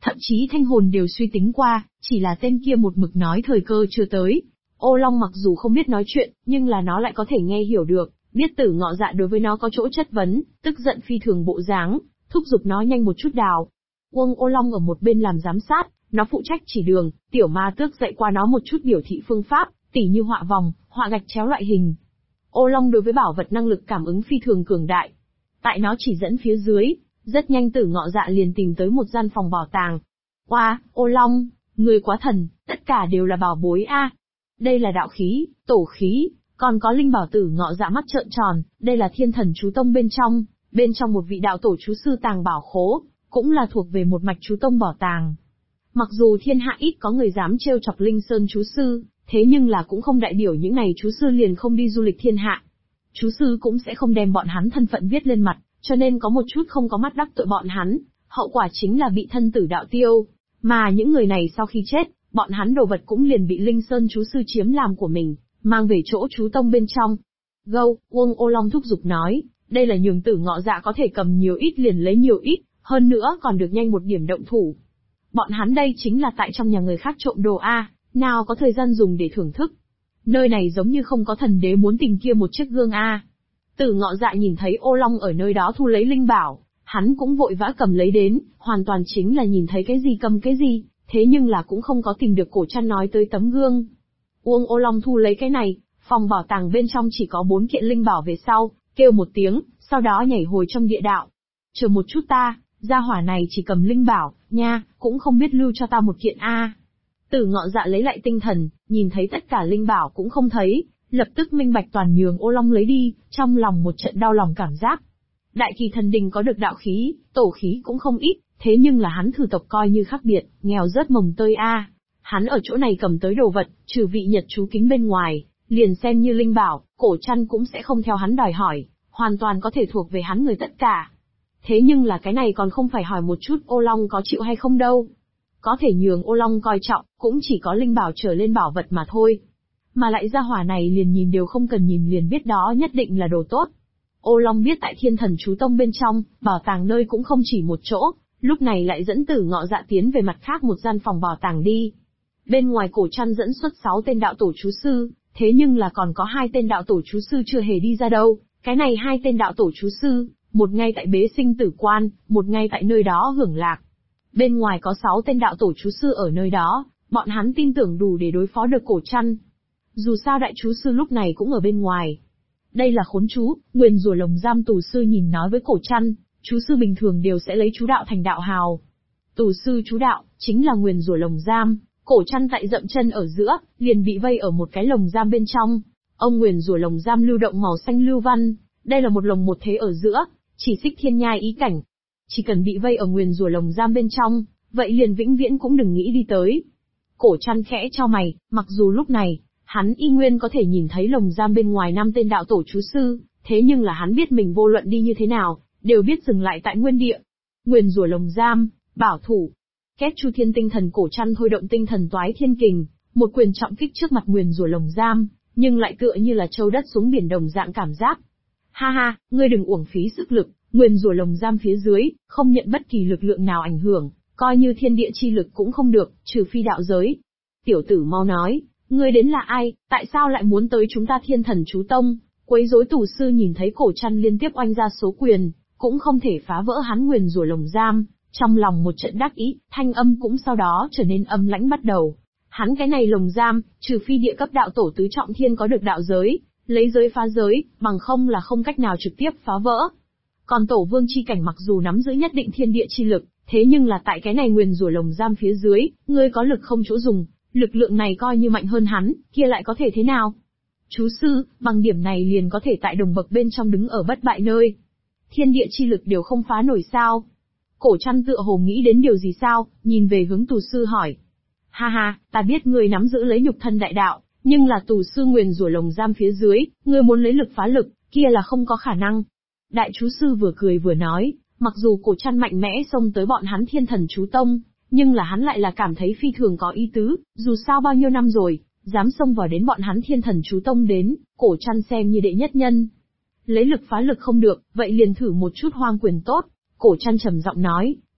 Thậm chí thanh hồn đều suy tính qua, chỉ là tên kia một mực nói thời cơ chưa tới. Ô Long mặc dù không biết nói chuyện, nhưng là nó lại có thể nghe hiểu được, biết Tử Ngọ Dạ đối với nó có chỗ chất vấn, tức giận phi thường bộ dáng, thúc giục nó nhanh một chút đào. Uông Ô Long ở một bên làm giám sát, nó phụ trách chỉ đường, Tiểu Ma Tước dạy qua nó một chút biểu thị phương pháp, tỉ như họa vòng, họa gạch chéo loại hình. Ô Long đối với bảo vật năng lực cảm ứng phi thường cường đại. Tại nó chỉ dẫn phía dưới, rất nhanh Tử Ngọ Dạ liền tìm tới một gian phòng bảo tàng. Oa, Ô Long, người quá thần, tất cả đều là bảo bối a. Đây là đạo khí, tổ khí, còn có linh bảo. Tử Ngọ Dạ mắt trợn tròn, đây là Thiên Thần Chú Tông bên trong một vị đạo tổ chú sư tàng bảo khố, cũng là thuộc về một mạch chú tông bảo tàng. Mặc dù thiên hạ ít có người dám trêu chọc Linh Sơn chú sư, thế nhưng là cũng không đại biểu những này chú sư liền không đi du lịch thiên hạ. Chú sư cũng sẽ không đem bọn hắn thân phận viết lên mặt, cho nên có một chút không có mắt đắc tội bọn hắn, hậu quả chính là bị thân tử đạo tiêu. Mà những người này sau khi chết, bọn hắn đồ vật cũng liền bị Linh Sơn chú sư chiếm làm của mình, mang về chỗ chú tông bên trong. Gâu, Uông Ô Long thúc giục nói, đây là nhường Tử Ngọ Dạ có thể cầm nhiều ít liền lấy nhiều ít, hơn nữa còn được nhanh một điểm động thủ. Bọn hắn đây chính là tại trong nhà người khác trộm đồ a, nào có thời gian dùng để thưởng thức. Nơi này giống như không có thần đế muốn tìm kia một chiếc gương a. Tử Ngọ Dạ nhìn thấy Ô Long ở nơi đó thu lấy linh bảo, hắn cũng vội vã cầm lấy đến, hoàn toàn chính là nhìn thấy cái gì cầm cái gì, thế nhưng là cũng không có tìm được Cổ Trăn nói tới tấm gương. Uông Ô Long thu lấy cái này, phòng bảo tàng bên trong chỉ có 4 kiện linh bảo về sau, kêu một tiếng, sau đó nhảy hồi trong địa đạo. Chờ một chút ta, gia hỏa này chỉ cầm linh bảo, nha, cũng không biết lưu cho ta một kiện a. Tử Ngọ Dạ lấy lại tinh thần, nhìn thấy tất cả linh bảo cũng không thấy, lập tức minh bạch toàn nhường Ô Long lấy đi, trong lòng một trận đau lòng cảm giác. Đại Kỳ Thần Đình có được đạo khí, tổ khí cũng không ít, thế nhưng là hắn thử tộc coi như khác biệt, nghèo rớt mồng tơi a. Hắn ở chỗ này cầm tới đồ vật, trừ vị nhật chú kính bên ngoài, liền xem như linh bảo, Cổ Trăn cũng sẽ không theo hắn đòi hỏi, hoàn toàn có thể thuộc về hắn người tất cả. Thế nhưng là cái này còn không phải hỏi một chút Ô Long có chịu hay không đâu. Có thể nhường Ô Long coi trọng, cũng chỉ có linh bảo trở lên bảo vật mà thôi. Mà lại gia hỏa này liền nhìn đều không cần nhìn liền biết đó nhất định là đồ tốt. Ô Long biết tại Thiên Thần Chú Tông bên trong, bảo tàng nơi cũng không chỉ một chỗ, lúc này lại dẫn Tử Ngọ Dạ tiến về mặt khác một gian phòng bảo tàng đi. Bên ngoài Cổ Trăn dẫn xuất 6 tên đạo tổ chú sư, thế nhưng là còn có 2 tên đạo tổ chú sư chưa hề đi ra đâu. Cái này 2 tên đạo tổ chú sư, một ngay tại bế sinh tử quan, một ngay tại nơi đó hưởng lạc. Bên ngoài có 6 tên đạo tổ chú sư ở nơi đó, bọn hắn tin tưởng đủ để đối phó được Cổ Trăn. Dù sao đại chú sư lúc này cũng ở bên ngoài. Đây là khốn chú, nguyền rủa lồng giam. Tù sư nhìn nói với Cổ Trăn, chú sư bình thường đều sẽ lấy chú đạo thành đạo hào. Tù sư chú đạo, chính là nguyền rủa lồng giam. Cổ Trăn tại dậm chân ở giữa, liền bị vây ở một cái lồng giam bên trong. Ông nguyền rủa lồng giam lưu động màu xanh lưu văn, đây là một lồng một thế ở giữa, chỉ xích thiên nhai ý cảnh. Chỉ cần bị vây ở nguyền rủa lồng giam bên trong, vậy liền vĩnh viễn cũng đừng nghĩ đi tới. Cổ Trăn khẽ chau mày, mặc dù lúc này, hắn y nguyên có thể nhìn thấy lồng giam bên ngoài 5 tên đạo tổ chú sư, thế nhưng là hắn biết mình vô luận đi như thế nào, đều biết dừng lại tại nguyên địa. Nguyền rủa lồng giam, bảo thủ. Kết Chu Thiên tinh thần. Cổ Trăn thôi động tinh thần Toái Thiên Kình, một quyền trọng kích trước mặt nguyền rủa lồng giam, nhưng lại tựa như là châu đất xuống biển đồng dạng cảm giác. Ha ha, ngươi đừng uổng phí sức lực, nguyền rủa lồng giam phía dưới, không nhận bất kỳ lực lượng nào ảnh hưởng, coi như thiên địa chi lực cũng không được, trừ phi đạo giới. Tiểu tử mau nói, ngươi đến là ai, tại sao lại muốn tới chúng ta Thiên Thần Chú Tông, quấy rối? Tù sư nhìn thấy Cổ Trăn liên tiếp oanh ra số quyền, cũng không thể phá vỡ hắn nguyền rủa lồng giam, trong lòng một trận đắc ý, thanh âm cũng sau đó trở nên âm lãnh bắt đầu. Hắn cái này lồng giam, trừ phi địa cấp đạo tổ tứ trọng thiên có được đạo giới, lấy giới phá giới, bằng không là không cách nào trực tiếp phá vỡ. Còn tổ vương chi cảnh mặc dù nắm giữ nhất định thiên địa chi lực, thế nhưng là tại cái này nguyền rủa lồng giam phía dưới, ngươi có lực không chỗ dùng, lực lượng này coi như mạnh hơn hắn, kia lại có thể thế nào? Chú sư, bằng điểm này liền có thể tại đồng bậc bên trong đứng ở bất bại nơi. Thiên địa chi lực đều không phá nổi sao? Cổ Trăn tựa hồ nghĩ đến điều gì sao, nhìn về hướng tù sư hỏi. Ha ha, ta biết ngươi nắm giữ lấy nhục thân đại đạo, nhưng là tù sư nguyền rủa lồng giam phía dưới, ngươi muốn lấy lực phá lực, kia là không có khả năng. Đại chú sư vừa cười vừa nói, mặc dù Cổ Trăn mạnh mẽ xông tới bọn hắn Thiên Thần Chú Tông, nhưng là hắn lại là cảm thấy phi thường có ý tứ, dù sao bao nhiêu năm rồi, dám xông vào đến bọn hắn Thiên Thần Chú Tông đến, Cổ Trăn xem như đệ nhất nhân. Lấy lực phá lực không được, vậy liền thử một chút hoang quyền tốt. Cổ Trăn trầm giọng nói,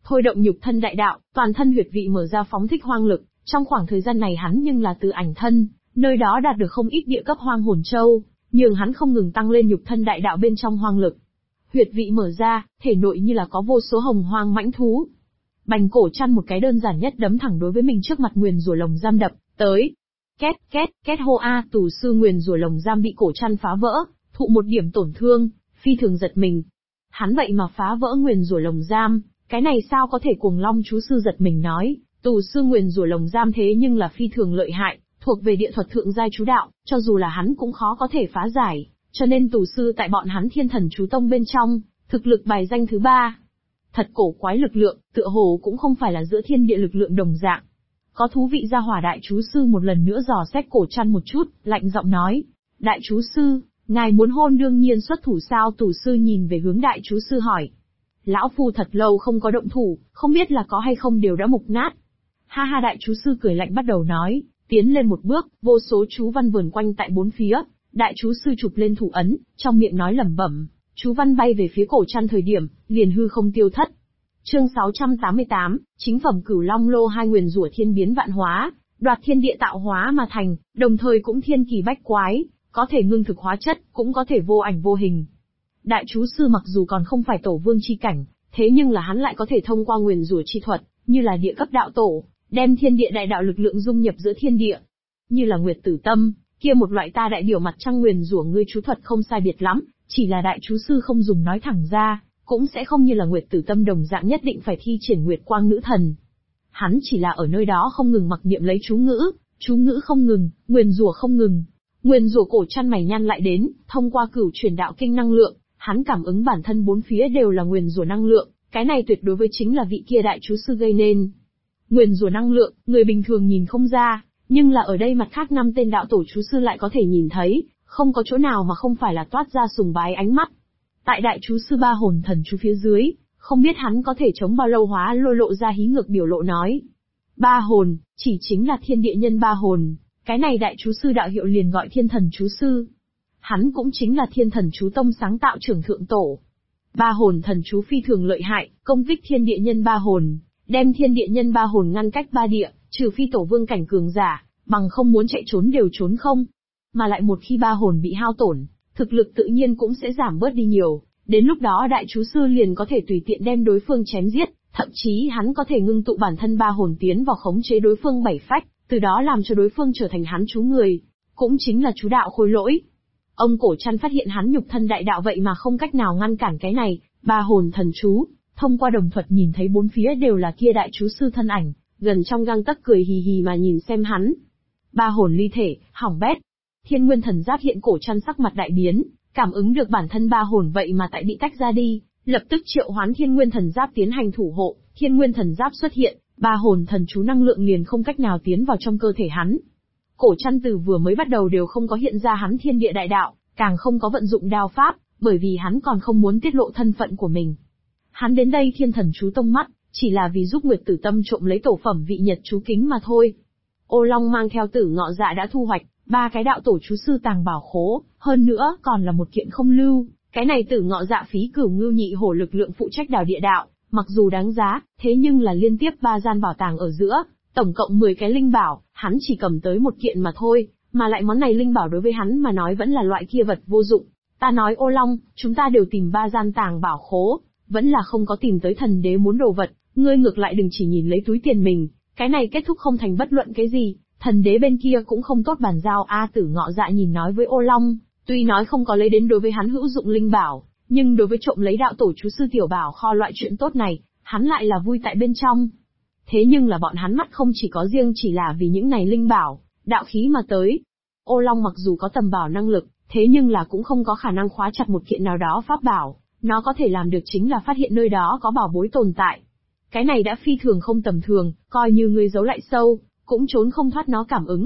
thôi động nhục thân đại đạo, toàn thân huyệt vị mở ra phóng thích hoang lực. Trong khoảng thời gian này hắn nhưng là từ ảnh thân, nơi đó đạt được không ít địa cấp hoang hồn châu, nhường hắn không ngừng tăng lên nhục thân đại đạo bên trong hoang lực. Huyệt vị mở ra, thể nội như là có vô số hồng hoang mãnh thú. Bành Cổ Trăn một cái đơn giản nhất đấm thẳng đối với mình trước mặt nguyền rủa lồng giam đập tới. Két két két hô a, tù sư nguyền rủa lồng giam bị Cổ Trăn phá vỡ, thụ một điểm tổn thương, phi thường giật mình. Hắn vậy mà phá vỡ nguyền rủa lồng giam, cái này sao có thể? Cuồng Long chú sư giật mình nói, tù sư nguyền rủa lồng giam thế nhưng là phi thường lợi hại, thuộc về địa thuật thượng giai chú đạo, cho dù là hắn cũng khó có thể phá giải, cho nên tù sư tại bọn hắn Thiên Thần chú tông bên trong, thực lực bài danh thứ 3. Thật cổ quái lực lượng, tựa hồ cũng không phải là giữa thiên địa lực lượng đồng dạng. Có thú vị. Ra Hỏa đại chú sư một lần nữa dò xét Cổ Trăn một chút, lạnh giọng nói, đại chú sư, ngài muốn hôn đương nhiên xuất thủ sao? Tù sư nhìn về hướng đại chú sư hỏi. Lão phu thật lâu không có động thủ, không biết là có hay không đều đã mục nát. Ha ha, đại chú sư cười lạnh bắt đầu nói, tiến lên một bước, vô số chú văn vờn quanh tại bốn phía. Đại chú sư chụp lên thủ ấn, trong miệng nói lẩm bẩm, chú văn bay về phía Cổ Trăn thời điểm, liền hư không tiêu thất. Chương 688, chính phẩm Cửu Long Lô 2 nguyền rủa thiên biến vạn hóa, đoạt thiên địa tạo hóa mà thành, đồng thời cũng thiên kỳ bách quái, có thể ngưng thực hóa chất, cũng có thể vô ảnh vô hình. Đại chú sư mặc dù còn không phải tổ vương chi cảnh, thế nhưng là hắn lại có thể thông qua nguyền rủa chi thuật, như là địa cấp đạo tổ, đem thiên địa đại đạo lực lượng dung nhập giữa thiên địa. Như là Nguyệt Tử Tâm, kia một loại ta đại biểu mặt trăng nguyền rủa ngươi chú thuật không sai biệt lắm, chỉ là đại chú sư không dùng nói thẳng ra, cũng sẽ không như là Nguyệt Tử Tâm đồng dạng nhất định phải thi triển Nguyệt Quang Nữ Thần. Hắn chỉ là ở nơi đó không ngừng mặc niệm lấy chú ngữ không ngừng, nguyền rủa không ngừng. Nguyền rủa Cổ Trăn mày nhăn lại đến, thông qua Cửu Truyền Đạo Kinh năng lượng, hắn cảm ứng bản thân bốn phía đều là nguyền rủa năng lượng, cái này tuyệt đối với chính là vị kia đại chú sư gây nên. Nguyền rủa năng lượng, người bình thường nhìn không ra, nhưng là ở đây mặt khác 5 tên đạo tổ chú sư lại có thể nhìn thấy, không có chỗ nào mà không phải là toát ra sùng bái ánh mắt. Tại đại chú sư Ba Hồn Thần chú phía dưới, không biết hắn có thể chống bao lâu Hóa Lôi lộ ra hí ngược biểu lộ nói. Ba hồn, chỉ chính là thiên địa nhân ba hồn, cái này đại chú sư đạo hiệu liền gọi Thiên Thần chú sư. Hắn cũng chính là Thiên Thần chú tông sáng tạo trưởng thượng tổ. Ba Hồn Thần chú phi thường lợi hại, công kích thiên địa nhân ba hồn, đem thiên địa nhân ba hồn ngăn cách ba địa, trừ phi tổ vương cảnh cường giả, bằng không muốn chạy trốn đều trốn không. Mà lại một khi ba hồn bị hao tổn, thực lực tự nhiên cũng sẽ giảm bớt đi nhiều, đến lúc đó đại chú sư liền có thể tùy tiện đem đối phương chém giết, thậm chí hắn có thể ngưng tụ bản thân ba hồn tiến vào khống chế đối phương 7 phách, từ đó làm cho đối phương trở thành hắn chú người, cũng chính là chú đạo khôi lỗi. Ông Cổ Trăn phát hiện hắn nhục thân đại đạo vậy mà không cách nào ngăn cản cái này, Ba Hồn Thần chú, thông qua đồng thuật nhìn thấy bốn phía đều là kia đại chú sư thân ảnh, gần trong gang tấc cười hì hì mà nhìn xem hắn. Ba hồn ly thể, hỏng bét. Thiên Nguyên Thần Giáp hiện Cổ Trăn sắc mặt đại biến, cảm ứng được bản thân ba hồn vậy mà tại bị tách ra đi, lập tức triệu hoán Thiên Nguyên Thần Giáp tiến hành thủ hộ. Thiên Nguyên Thần Giáp xuất hiện, ba hồn thần chú năng lượng liền không cách nào tiến vào trong cơ thể hắn. Cổ Trăn từ vừa mới bắt đầu đều không có hiện ra hắn thiên địa đại đạo, càng không có vận dụng đao pháp, bởi vì hắn còn không muốn tiết lộ thân phận của mình. Hắn đến đây Thiên Thần chú tông mắt, chỉ là vì giúp Nguyệt Tử Tâm trộm lấy tổ phẩm vị nhật chú kính mà thôi. Ô Long mang theo Tử Ngọ Dạ đã thu hoạch 3 cái đạo tổ chú sư tàng bảo khố, hơn nữa còn là một kiện không lưu. Cái này Tử Ngọ Dạ phí Cửu Ngưu Nhị Hổ lực lượng phụ trách đào địa đạo, mặc dù đáng giá, thế nhưng là liên tiếp 3 gian bảo tàng ở giữa, tổng cộng 10 cái linh bảo, hắn chỉ cầm tới một kiện mà thôi, mà lại món này linh bảo đối với hắn mà nói vẫn là loại kia vật vô dụng. Ta nói Ô Long, chúng ta đều tìm 3 gian tàng bảo khố, vẫn là không có tìm tới thần đế muốn đồ vật, ngươi ngược lại đừng chỉ nhìn lấy túi tiền mình, cái này kết thúc không thành bất luận cái gì, thần đế bên kia cũng không tốt bàn giao. Tử Ngọ Dạ nhìn nói với Ô Long, tuy nói không có lấy đến đối với hắn hữu dụng linh bảo, nhưng đối với trộm lấy đạo tổ chú sư tiểu bảo kho loại chuyện tốt này, hắn lại là vui tại bên trong. Thế nhưng là bọn hắn mắt không chỉ có riêng chỉ là vì những này linh bảo, đạo khí mà tới. Ô Long mặc dù có tầm bảo năng lực, thế nhưng là cũng không có khả năng khóa chặt một kiện nào đó pháp bảo, nó có thể làm được chính là phát hiện nơi đó có bảo bối tồn tại. Cái này đã phi thường không tầm thường, coi như ngươi giấu lại sâu, cũng trốn không thoát nó cảm ứng.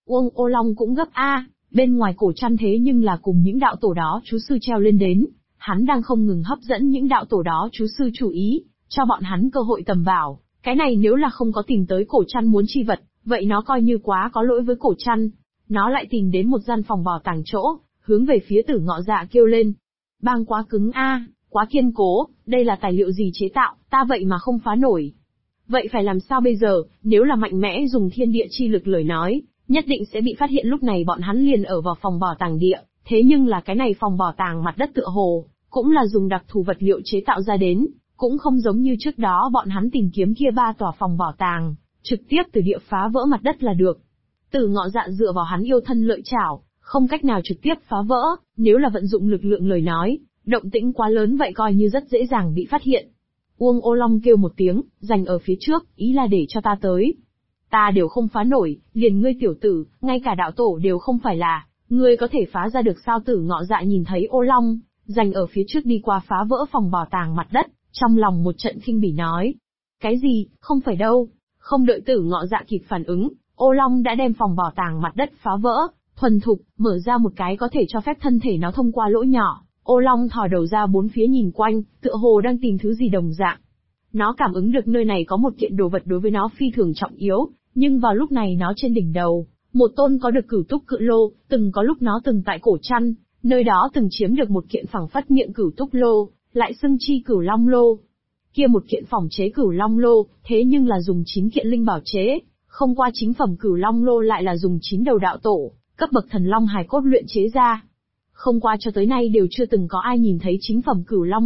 Ô Long cũng gấp bên ngoài Cổ Trăn thế nhưng là cùng những đạo tổ đó chú sư treo lên đến, hắn đang không ngừng hấp dẫn những đạo tổ đó chú sư chú ý, cho bọn hắn cơ hội tầm bảo. Cái này nếu là không có tìm tới Cổ Trăn muốn chi vật, vậy nó coi như quá có lỗi với Cổ Trăn. Nó lại tìm đến một gian phòng bảo tàng chỗ, hướng về phía Tử Ngọ Dạ kêu lên. Bang quá cứng Quá kiên cố, đây là tài liệu gì chế tạo, ta vậy mà không phá nổi. Vậy phải làm sao bây giờ, nếu là mạnh mẽ dùng thiên địa chi lực lời nói, nhất định sẽ bị phát hiện. Lúc này bọn hắn liền ở vào phòng bảo tàng địa, thế nhưng là cái này phòng bảo tàng mặt đất tựa hồ, cũng là dùng đặc thù vật liệu chế tạo ra đến, cũng không giống như trước đó bọn hắn tìm kiếm kia 3 tòa phòng bảo tàng, trực tiếp từ địa phá vỡ mặt đất là được. Tử Ngọ Dạ dựa vào hắn yêu thân lợi chảo, không cách nào trực tiếp phá vỡ, nếu là vận dụng lực lượng lời nói, động tĩnh quá lớn vậy coi như rất dễ dàng bị phát hiện. Uông Ô Long kêu một tiếng, giành ở phía trước, ý là để cho ta tới. Ta đều không phá nổi, liền ngươi tiểu tử, ngay cả đạo tổ đều không phải là, ngươi có thể phá ra được sao? Tử Ngọ Dạ nhìn thấy Ô Long, giành ở phía trước đi qua phá vỡ phòng bảo tàng mặt đất, trong lòng một trận khinh bỉ nói. Cái gì, không phải đâu. Không đợi Tử Ngọ Dạ kịp phản ứng, Ô Long đã đem phòng bảo tàng mặt đất phá vỡ, thuần thục, mở ra một cái có thể cho phép thân thể nó thông qua lỗ nhỏ. Ô Long thò đầu ra bốn phía nhìn quanh, tựa hồ đang tìm thứ gì đồng dạng. Nó cảm ứng được nơi này có một kiện đồ vật đối với nó phi thường trọng yếu, nhưng vào lúc này nó trên đỉnh đầu, một tôn có được cửu túc cự lô, từng có lúc nó từng tại cổ chăn, nơi đó từng chiếm được một kiện phẳng phất miệng cửu túc lô, lại xưng chi cửu long lô. Kia một kiện phỏng chế cửu long lô, thế nhưng là dùng 9 kiện linh bảo chế, không qua chính phẩm cửu long lô lại là dùng 9 đầu đạo tổ, cấp bậc thần long hài cốt luyện chế ra. Không qua cho tới nay đều chưa từng có ai nhìn thấy chính phẩm cửu long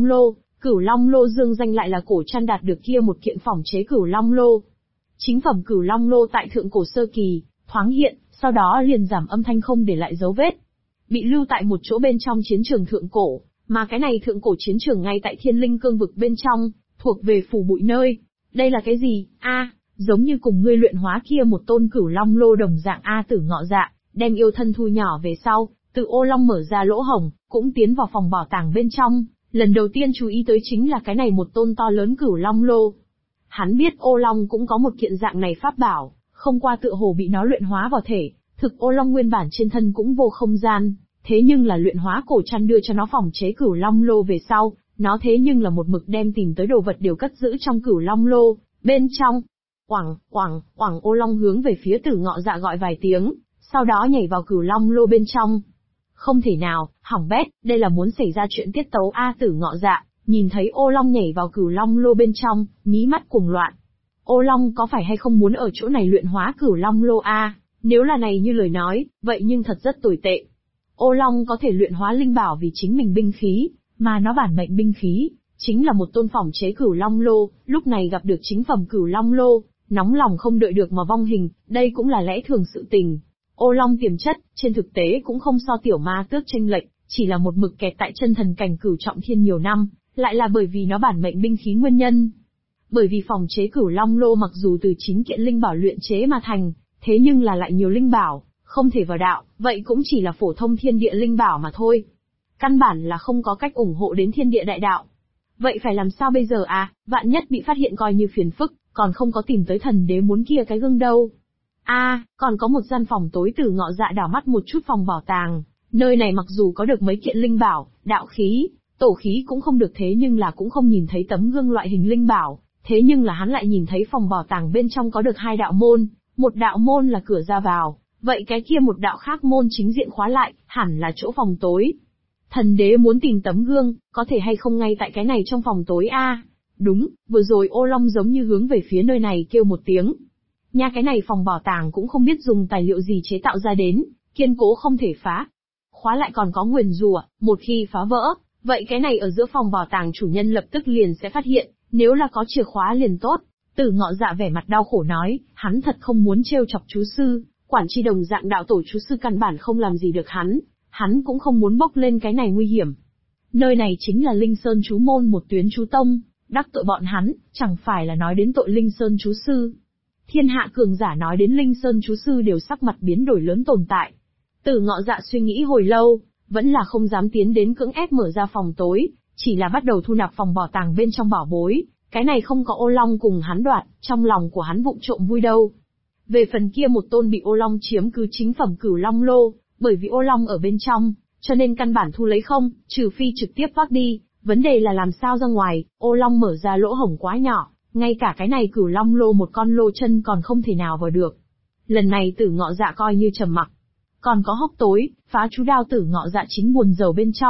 lô dương danh lại là cổ chăn đạt được kia một kiện phỏng chế cửu long lô. Chính phẩm cửu long lô tại thượng cổ sơ kỳ, thoáng hiện, sau đó liền giảm âm thanh không để lại dấu vết. Bị lưu tại một chỗ bên trong chiến trường thượng cổ, mà cái này thượng cổ chiến trường ngay tại Thiên Linh Cương vực bên trong, thuộc về phủ bụi nơi. Đây là cái gì? Giống như cùng ngươi luyện hóa kia một tôn cửu long lô đồng dạng. Tử Ngọ Dạ đem yêu thân thu nhỏ về sau, tự Ô Long mở ra lỗ hổng, cũng tiến vào phòng bảo tàng bên trong, lần đầu tiên chú ý tới chính là cái này một tôn to lớn cửu long lô. Hắn biết Ô Long cũng có một kiện dạng này pháp bảo, không qua tựa hồ bị nó luyện hóa vào thể, thực Ô Long nguyên bản trên thân cũng vô không gian, thế nhưng là luyện hóa cổ chăn đưa cho nó phòng chế cửu long lô về sau, nó thế nhưng là một mực đem tìm tới đồ vật đều cất giữ trong cửu long lô, bên trong. Oảng, Ô Long hướng về phía Tử Ngọ Dạ gọi vài tiếng, sau đó nhảy vào cửu long lô bên trong. Không thể nào, hỏng bét, đây là muốn xảy ra chuyện tiết tấu. Tử Ngọ Dạ nhìn thấy Ô Long nhảy vào cửu long lô bên trong, mí mắt cuồng loạn. Ô Long có phải hay không muốn ở chỗ này luyện hóa cửu long lô? Nếu là này như lời nói, vậy nhưng thật rất tồi tệ. Ô Long có thể luyện hóa linh bảo vì chính mình binh khí, mà nó bản mệnh binh khí chính là một tôn phỏng chế cửu long lô, lúc này gặp được chính phẩm cửu long lô, nóng lòng không đợi được mà vong hình, đây cũng là lẽ thường sự tình. Ô Long tiềm chất, trên thực tế cũng không so tiểu ma tước chênh lệch, chỉ là một mực kẹt tại chân thần cảnh cửu trọng thiên nhiều năm, lại là bởi vì nó bản mệnh binh khí nguyên nhân. Bởi vì phòng chế cửu long lô mặc dù từ 9 kiện linh bảo luyện chế mà thành, thế nhưng là lại nhiều linh bảo, không thể vào đạo, vậy cũng chỉ là phổ thông thiên địa linh bảo mà thôi. Căn bản là không có cách ủng hộ đến thiên địa đại đạo. Vậy phải làm sao bây giờ? Vạn nhất bị phát hiện coi như phiền phức, còn không có tìm tới thần đế muốn kia cái gương đâu. Còn có một gian phòng tối. Tử Ngọ Dạ đảo mắt một chút phòng bảo tàng, nơi này mặc dù có được mấy kiện linh bảo, đạo khí, tổ khí cũng không được, thế nhưng là cũng không nhìn thấy tấm gương loại hình linh bảo, thế nhưng là hắn lại nhìn thấy phòng bảo tàng bên trong có được 2 đạo môn, một đạo môn là cửa ra vào, vậy cái kia một đạo khác môn chính diện khóa lại, hẳn là chỗ phòng tối. Thần đế muốn tìm tấm gương, có thể hay không ngay tại cái này trong phòng tối? Đúng, vừa rồi Ô Long giống như hướng về phía nơi này kêu một tiếng. Nha, cái này phòng bảo tàng cũng không biết dùng tài liệu gì chế tạo ra đến, kiên cố không thể phá. Khóa lại còn có nguyền rủa, một khi phá vỡ, vậy cái này ở giữa phòng bảo tàng chủ nhân lập tức liền sẽ phát hiện, nếu là có chìa khóa liền tốt. Tử Ngọ Dạ vẻ mặt đau khổ nói, hắn thật không muốn trêu chọc chú sư, quản chi đồng dạng đạo tổ chú sư căn bản không làm gì được hắn cũng không muốn bốc lên cái này nguy hiểm. Nơi này chính là Linh Sơn chú môn một tuyến chú tông, đắc tội bọn hắn, chẳng phải là nói đến tội Linh Sơn chú sư. Thiên hạ cường giả nói đến Linh Sơn chú sư đều sắc mặt biến đổi lớn tồn tại. Tử Ngọ Dạ suy nghĩ hồi lâu, vẫn là không dám tiến đến cưỡng ép mở ra phòng tối, chỉ là bắt đầu thu nạp phòng bảo tàng bên trong bảo bối, cái này không có Ô Long cùng hắn đoạt, trong lòng của hắn vụng trộm vui đâu. Về phần kia một tôn bị Ô Long chiếm cứ chính phẩm cửu long lô, bởi vì Ô Long ở bên trong, cho nên căn bản thu lấy không, trừ phi trực tiếp vác đi, vấn đề là làm sao ra ngoài. Ô Long mở ra lỗ hổng quá nhỏ, ngay cả cái này cửu long lô một con lô chân còn không thể nào vào được. Lần này Tử Ngọ Dạ coi như trầm mặc. Còn có hốc tối, phá chú đao. Tử Ngọ Dạ chính buồn rầu bên trong,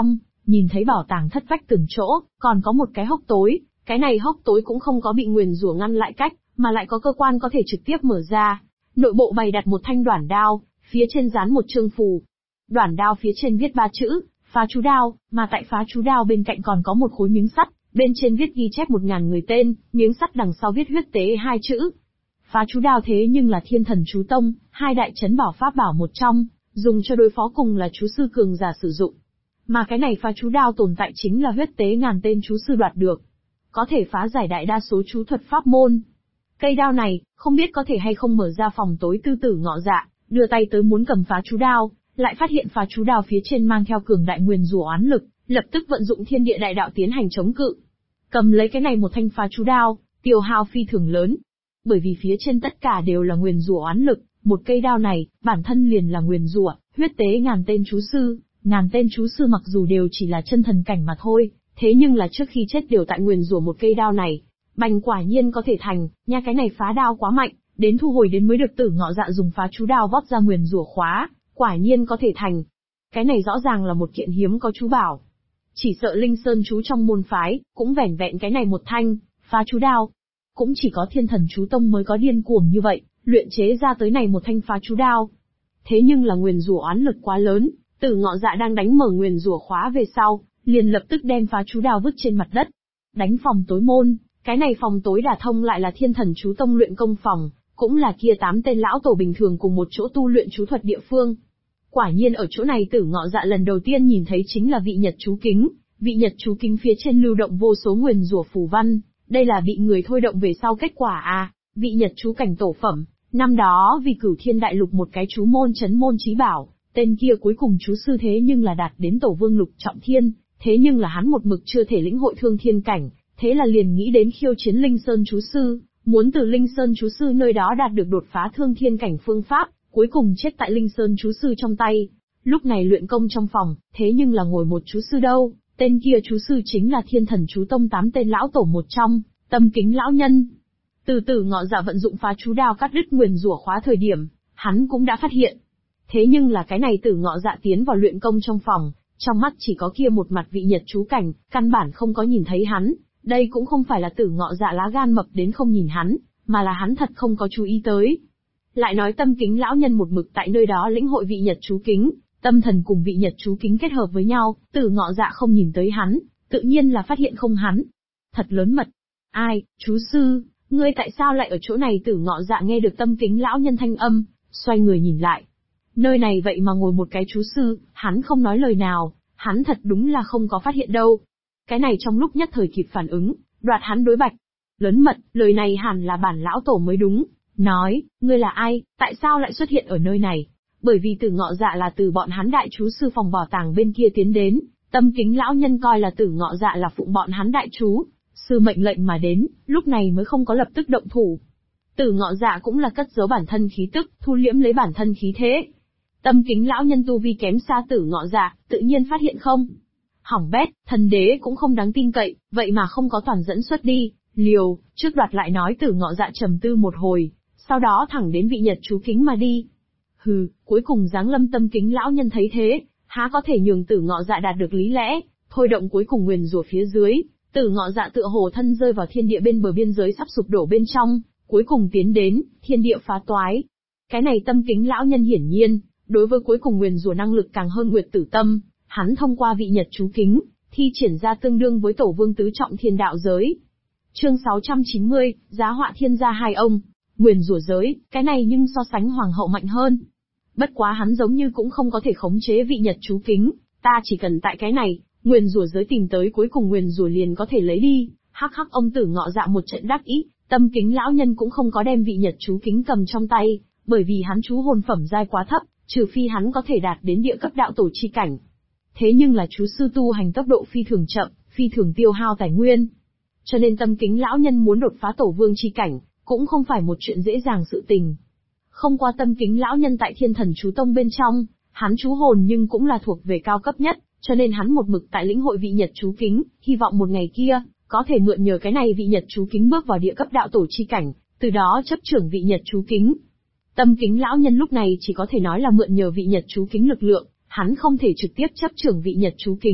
nhìn thấy bảo tàng thất vách từng chỗ, còn có một cái hốc tối, cái này hốc tối cũng không có bị nguyền rủa ngăn lại cách, mà lại có cơ quan có thể trực tiếp mở ra. Nội bộ bày đặt một thanh đoản đao, phía trên dán một chương phù. Đoản đao phía trên viết 3 chữ, phá chú đao, mà tại phá chú đao bên cạnh còn có một khối miếng sắt, bên trên viết ghi chép 1000 người tên, miếng sắt đằng sau viết huyết tế 2 chữ. Phá chú đao thế nhưng là Thiên Thần Chú Tông, hai đại trấn bảo pháp bảo một trong, dùng cho đối phó cùng là chú sư cường giả sử dụng. Mà cái này phá chú đao tồn tại chính là huyết tế ngàn tên chú sư đoạt được. Có thể phá giải đại đa số chú thuật pháp môn. Cây đao này, không biết có thể hay không mở ra phòng tối tư tử Ngọ Dạ, đưa tay tới muốn cầm phá chú đao, lại phát hiện phá chú đao phía trên mang theo cường đại nguyền rủa oán lực, lập tức vận dụng thiên địa đại đạo tiến hành chống cự. Cầm lấy cái này một thanh phá chú đao, tiêu hao phi thường lớn. Bởi vì phía trên tất cả đều là nguyền rủa oán lực, một cây đao này, bản thân liền là nguyền rủa, huyết tế ngàn tên chú sư, ngàn tên chú sư mặc dù đều chỉ là chân thần cảnh mà thôi, thế nhưng là trước khi chết đều tại nguyền rủa một cây đao này. Bành quả nhiên có thể thành, nha cái này phá đao quá mạnh, đến thu hồi đến mới được Tử Ngọ Dạ dùng phá chú đao vót ra nguyền rủa khóa, quả nhiên có thể thành. Cái này rõ ràng là một kiện hiếm có chú bảo. Chỉ sợ Linh Sơn chú trong môn phái, cũng vẻn vẹn cái này một thanh, phá chú đao. Cũng chỉ có Thiên Thần Chú Tông mới có điên cuồng như vậy, luyện chế ra tới này một thanh phá chú đao. Thế nhưng là nguyền rủa oán lực quá lớn, Tử Ngọ Dạ đang đánh mở nguyền rủa khóa về sau, liền lập tức đem phá chú đao vứt trên mặt đất. Đánh phòng tối môn, cái này phòng tối đả thông lại là Thiên Thần Chú Tông luyện công phòng, cũng là kia 8 tên lão tổ bình thường cùng một chỗ tu luyện chú thuật địa phương. Quả nhiên ở chỗ này Tử Ngọ Dạ lần đầu tiên nhìn thấy chính là vị nhật chú kính, vị nhật chú kính phía trên lưu động vô số nguyền rủa phù văn, đây là bị người thôi động về sau kết quả à, vị nhật chú cảnh tổ phẩm, năm đó vì Cửu Thiên Đại Lục một cái chú môn trấn môn chí bảo, tên kia cuối cùng chú sư thế nhưng là đạt đến tổ vương lục trọng thiên, thế nhưng là hắn một mực chưa thể lĩnh hội thương thiên cảnh, thế là liền nghĩ đến khiêu chiến Linh Sơn chú sư, muốn từ Linh Sơn chú sư nơi đó đạt được đột phá thương thiên cảnh phương pháp, cuối cùng chết tại Linh Sơn chú sư trong tay. Lúc này luyện công trong phòng, thế nhưng là ngồi một chú sư đâu, tên kia chú sư chính là Thiên Thần Chú Tông 8 tên lão tổ một trong, Tâm Kính lão nhân. Từ Tử Ngọ Dạ vận dụng phá chú đao cắt đứt nguyền rủa khóa thời điểm, hắn cũng đã phát hiện. Thế nhưng là cái này Tử Ngọ Dạ tiến vào luyện công trong phòng, trong mắt chỉ có kia một mặt vị nhật chú cảnh, căn bản không có nhìn thấy hắn. Đây cũng không phải là Tử Ngọ Dạ lá gan mập đến không nhìn hắn, mà là hắn thật không có chú ý tới. Lại nói Tâm Kính lão nhân một mực tại nơi đó lĩnh hội vị nhật chú kính, tâm thần cùng vị nhật chú kính kết hợp với nhau, Tử Ngọ Dạ không nhìn tới hắn, tự nhiên là phát hiện không hắn. Thật lớn mật. Ai, chú sư, ngươi tại sao lại ở chỗ này? Tử Ngọ Dạ nghe được Tâm Kính lão nhân thanh âm, xoay người nhìn lại. Nơi này vậy mà ngồi một cái chú sư, hắn không nói lời nào, hắn thật đúng là không có phát hiện đâu. Cái này trong lúc nhất thời kịp phản ứng, đoạt hắn đối bạch. Lớn mật, lời này hẳn là bản lão tổ mới đúng. Nói, ngươi là ai, tại sao lại xuất hiện ở nơi này? Bởi vì Tử Ngọ Dạ là từ bọn hắn đại chú sư phòng bảo tàng bên kia tiến đến, Tâm Kính lão nhân coi là Tử Ngọ Dạ là phụng bọn hắn đại chú sư mệnh lệnh mà đến, lúc này mới không có lập tức động thủ. Tử Ngọ Dạ cũng là cất giấu bản thân khí tức, thu liễm lấy bản thân khí thế. Tâm Kính lão nhân tu vi kém xa Tử Ngọ Dạ, tự nhiên phát hiện không. Hỏng bét, thần đế cũng không đáng tin cậy, vậy mà không có toàn dẫn xuất đi, liều, trước đoạt lại nói. Tử Ngọ Dạ trầm tư một hồi, sau đó thẳng đến vị nhật chú kính mà đi. Hừ, cuối cùng giáng lâm Tâm Kính lão nhân thấy thế, há có thể nhường Tử Ngọ Dạ đạt được lý lẽ, thôi động cuối cùng nguyền rủa phía dưới. Tử Ngọ Dạ tựa hồ thân rơi vào thiên địa bên bờ biên giới sắp sụp đổ bên trong, cuối cùng tiến đến, thiên địa phá toái. Cái này Tâm Kính lão nhân hiển nhiên, đối với cuối cùng nguyền rủa năng lực càng hơn Nguyệt Tử Tâm, hắn thông qua vị nhật chú kính, thi triển ra tương đương với tổ vương tứ trọng thiên đạo giới. Chương 690, giá họa thiên gia hai ông, nguyền rủa giới, cái này nhưng so sánh hoàng hậu mạnh hơn. Bất quá hắn giống như cũng không có thể khống chế vị nhật chú kính, ta chỉ cần tại cái này, nguyền rủa giới tìm tới cuối cùng nguyền rủa liền có thể lấy đi. Hắc hắc, ông Tử Ngọ Dạ một trận đắc ý, Tâm Kính lão nhân cũng không có đem vị nhật chú kính cầm trong tay, bởi vì hắn chú hồn phẩm giai quá thấp, trừ phi hắn có thể đạt đến địa cấp đạo tổ chi cảnh. Thế nhưng là chú sư tu hành tốc độ phi thường chậm, phi thường tiêu hao tài nguyên. Cho nên Tâm Kính lão nhân muốn đột phá tổ vương chi cảnh, cũng không phải một chuyện dễ dàng sự tình. Không qua Tâm Kính lão nhân tại Thiên Thần Chú Tông bên trong, hắn chú hồn nhưng cũng là thuộc về cao cấp nhất, cho nên hắn một mực tại lĩnh hội vị nhật chú kính, hy vọng một ngày kia, có thể mượn nhờ cái này vị nhật chú kính bước vào địa cấp đạo tổ chi cảnh, từ đó chấp trưởng vị nhật chú kính. Tâm Kính lão nhân lúc này chỉ có thể nói là mượn nhờ vị nhật chú kính lực lượng, hắn không thể trực tiếp chấp trưởng vị nhật chú kính,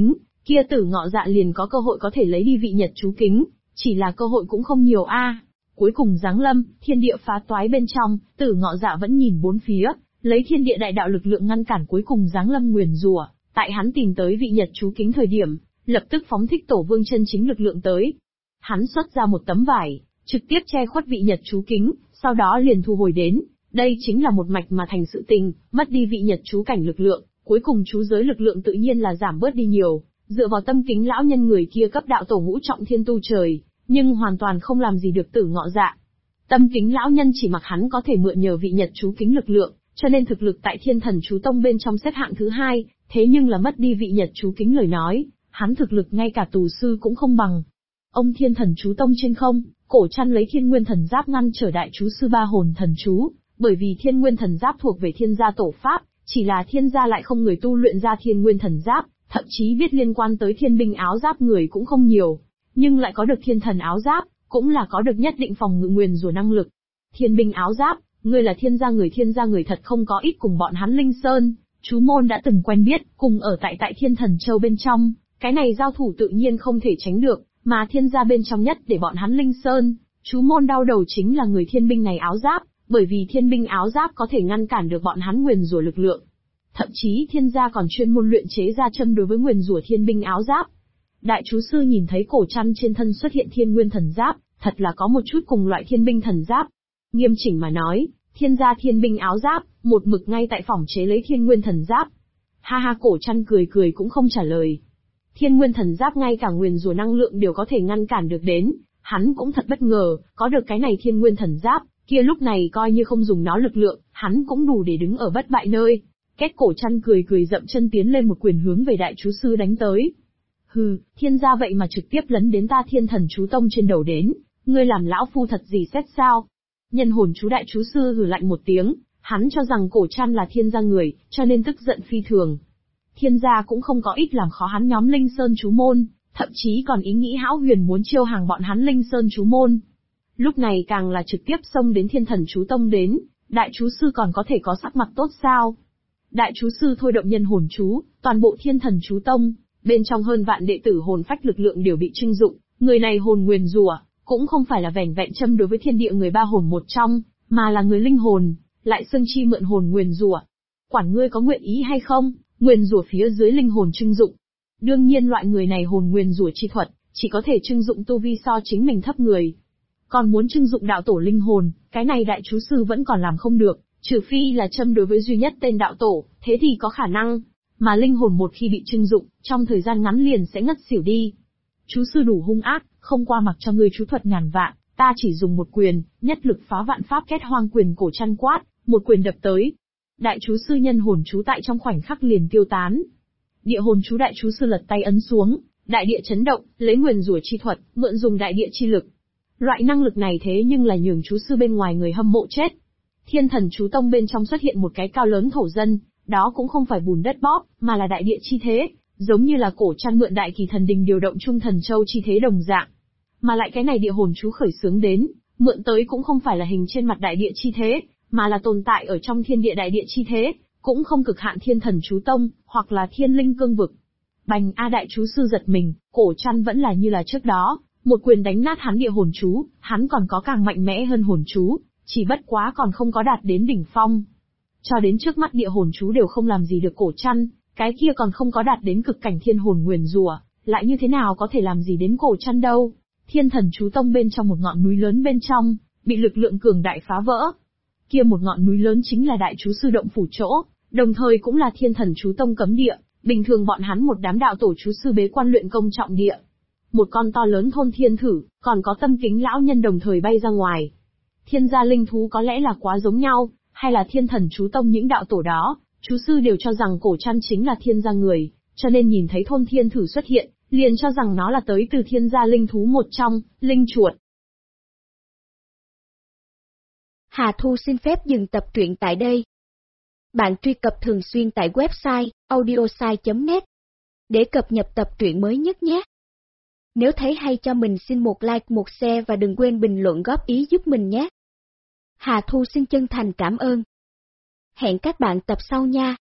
kia Tử Ngọ Dạ liền có cơ hội có thể lấy đi vị nhật chú kính, chỉ là cơ hội cũng không nhiều a. Cuối cùng giáng lâm, thiên địa phá toái bên trong, Tử Ngọ Dạ vẫn nhìn bốn phía, lấy thiên địa đại đạo lực lượng ngăn cản cuối cùng giáng lâm nguyền rủa. Tại hắn tìm tới vị nhật chú kính thời điểm, lập tức phóng thích tổ vương chân chính lực lượng tới. Hắn xuất ra một tấm vải, trực tiếp che khuất vị nhật chú kính, sau đó liền thu hồi đến. Đây chính là một mạch mà thành sự tình, mất đi vị nhật chú cảnh lực lượng, cuối cùng chú giới lực lượng tự nhiên là giảm bớt đi nhiều. Dựa vào tâm kính lão nhân người kia cấp đạo tổ ngũ trọng thiên tu trời, nhưng hoàn toàn không làm gì được Tử Ngọ Dạ. Tâm kính lão nhân chỉ mặc hắn có thể mượn nhờ vị nhật chú kính lực lượng, cho nên thực lực tại Thiên Thần Chú Tông bên trong xếp hạng thứ 2, thế nhưng là mất đi vị nhật chú kính lời nói, hắn thực lực ngay cả tù sư cũng không bằng. Ông Thiên Thần Chú Tông trên không, Cổ Trăn lấy Thiên Nguyên Thần Giáp ngăn trở đại chú sư ba hồn thần chú, bởi vì Thiên Nguyên Thần Giáp thuộc về Thiên gia tổ pháp, chỉ là Thiên gia lại không người tu luyện ra Thiên Nguyên Thần Giáp, thậm chí biết liên quan tới Thiên binh áo giáp người cũng không nhiều, nhưng lại có được Thiên Thần áo giáp, cũng là có được nhất định phòng ngự nguyền rủa năng lực. Thiên binh áo giáp, ngươi là Thiên gia người thật không có ít cùng bọn hắn Linh Sơn, chú môn đã từng quen biết, cùng ở tại Thiên Thần Châu bên trong, cái này giao thủ tự nhiên không thể tránh được, mà Thiên gia bên trong nhất để bọn hắn Linh Sơn, chú môn đau đầu chính là người thiên binh này áo giáp, bởi vì thiên binh áo giáp có thể ngăn cản được bọn hắn nguyền rủa lực lượng. Thậm chí Thiên gia còn chuyên môn luyện chế ra châm đối với nguyền rủa thiên binh áo giáp. Đại chú sư nhìn thấy Cổ Trăn trên thân xuất hiện Thiên Nguyên Thần Giáp, thật là có một chút cùng loại thiên binh thần giáp. Nghiêm chỉnh mà nói, Thiên gia thiên binh áo giáp, một mực ngay tại phòng chế lấy Thiên Nguyên Thần Giáp. Ha ha, Cổ Trăn cười cũng không trả lời. Thiên Nguyên Thần Giáp ngay cả nguyền rủa năng lượng đều có thể ngăn cản được đến, hắn cũng thật bất ngờ, có được cái này Thiên Nguyên Thần Giáp, kia lúc này coi như không dùng nó lực lượng, hắn cũng đủ để đứng ở bất bại nơi. Kết Cổ Trăn cười dậm chân tiến lên một quyền hướng về đại chú sư đánh tới. Hừ, Thiên gia vậy mà trực tiếp lấn đến ta Thiên Thần Chú Tông trên đầu đến, ngươi làm lão phu thật gì xét sao? Nhân hồn chú đại chú sư hừ lạnh một tiếng, hắn cho rằng Cổ Trăn là Thiên gia người, cho nên tức giận phi thường. Thiên gia cũng không có ít làm khó hắn nhóm Linh Sơn chú môn, thậm chí còn ý nghĩ hão huyền muốn chiêu hàng bọn hắn Linh Sơn chú môn. Lúc này càng là trực tiếp xông đến Thiên Thần Chú Tông đến, đại chú sư còn có thể có sắc mặt tốt sao? Đại chú sư thôi động nhân hồn chú, toàn bộ Thiên Thần Chú Tông, bên trong hơn vạn đệ tử hồn phách lực lượng đều bị trưng dụng, người này hồn nguyền rủa, cũng không phải là vẻn vẹn châm đối với thiên địa người ba hồn một trong, mà là người linh hồn, lại xưng chi mượn hồn nguyền rủa. Quản ngươi có nguyện ý hay không, nguyền rủa phía dưới linh hồn trưng dụng. Đương nhiên loại người này hồn nguyền rủa chi thuật, chỉ có thể trưng dụng tu vi so chính mình thấp người. Còn muốn trưng dụng đạo tổ linh hồn, cái này đại chú sư vẫn còn làm không được, trừ phi là châm đối với duy nhất tên đạo tổ, thế thì có khả năng. Mà linh hồn một khi bị trưng dụng, trong thời gian ngắn liền sẽ ngất xỉu đi. Chú sư đủ hung ác, không qua mặc cho ngươi chú thuật ngàn vạn, ta chỉ dùng một quyền, nhất lực phá vạn pháp kết hoang quyền. Cổ Trăn quát, một quyền đập tới. Đại chú sư nhân hồn chú tại trong khoảnh khắc liền tiêu tán. Địa hồn chú đại chú sư lật tay ấn xuống, đại địa chấn động, lấy nguyền rủa chi thuật, mượn dùng đại địa chi lực. Loại năng lực này thế nhưng là nhường chú sư bên ngoài người hâm mộ chết. Thiên Thần Chú Tông bên trong xuất hiện một cái cao lớn thổ dân, đó cũng không phải bùn đất bóp, mà là đại địa chi thế, giống như là Cổ Trăn mượn Đại Kỳ Thần Đình điều động Trung Thần Châu chi thế đồng dạng. Mà lại cái này địa hồn chú khởi xướng đến, mượn tới cũng không phải là hình trên mặt đại địa chi thế, mà là tồn tại ở trong thiên địa đại địa chi thế, cũng không cực hạn Thiên Thần Chú Tông, hoặc là Thiên Linh Cương Vực. Bành a, đại chú sư giật mình, Cổ Trăn vẫn là như là trước đó, một quyền đánh nát hắn địa hồn chú, hắn còn có càng mạnh mẽ hơn hồn chú, chỉ bất quá còn không có đạt đến đỉnh phong. Cho đến trước mắt địa hồn chú đều không làm gì được Cổ Trăn, cái kia còn không có đạt đến cực cảnh thiên hồn nguyền rủa, lại như thế nào có thể làm gì đến Cổ Trăn đâu. Thiên Thần Chú Tông bên trong một ngọn núi lớn bên trong, bị lực lượng cường đại phá vỡ. Kia một ngọn núi lớn chính là đại chú sư động phủ chỗ, đồng thời cũng là Thiên Thần Chú Tông cấm địa, bình thường bọn hắn một đám đạo tổ chú sư bế quan luyện công trọng địa. Một con to lớn thôn thiên thử, còn có tâm kính lão nhân đồng thời bay ra ngoài. Thiên gia linh thú có lẽ là quá giống nhau, hay là Thiên Thần Chú Tông những đạo tổ đó, chú sư đều cho rằng Cổ Trăn chính là thiên gia người, cho nên nhìn thấy thôn thiên thử xuất hiện, liền cho rằng nó là tới từ thiên gia linh thú một trong, linh chuột. Hà Thu xin phép dừng tập truyện tại đây. Bạn truy cập thường xuyên tại website audiosai.net để cập nhật tập truyện mới nhất nhé. Nếu thấy hay cho mình xin một like, một share và đừng quên bình luận góp ý giúp mình nhé. Hà Thu xin chân thành cảm ơn. Hẹn các bạn tập sau nha.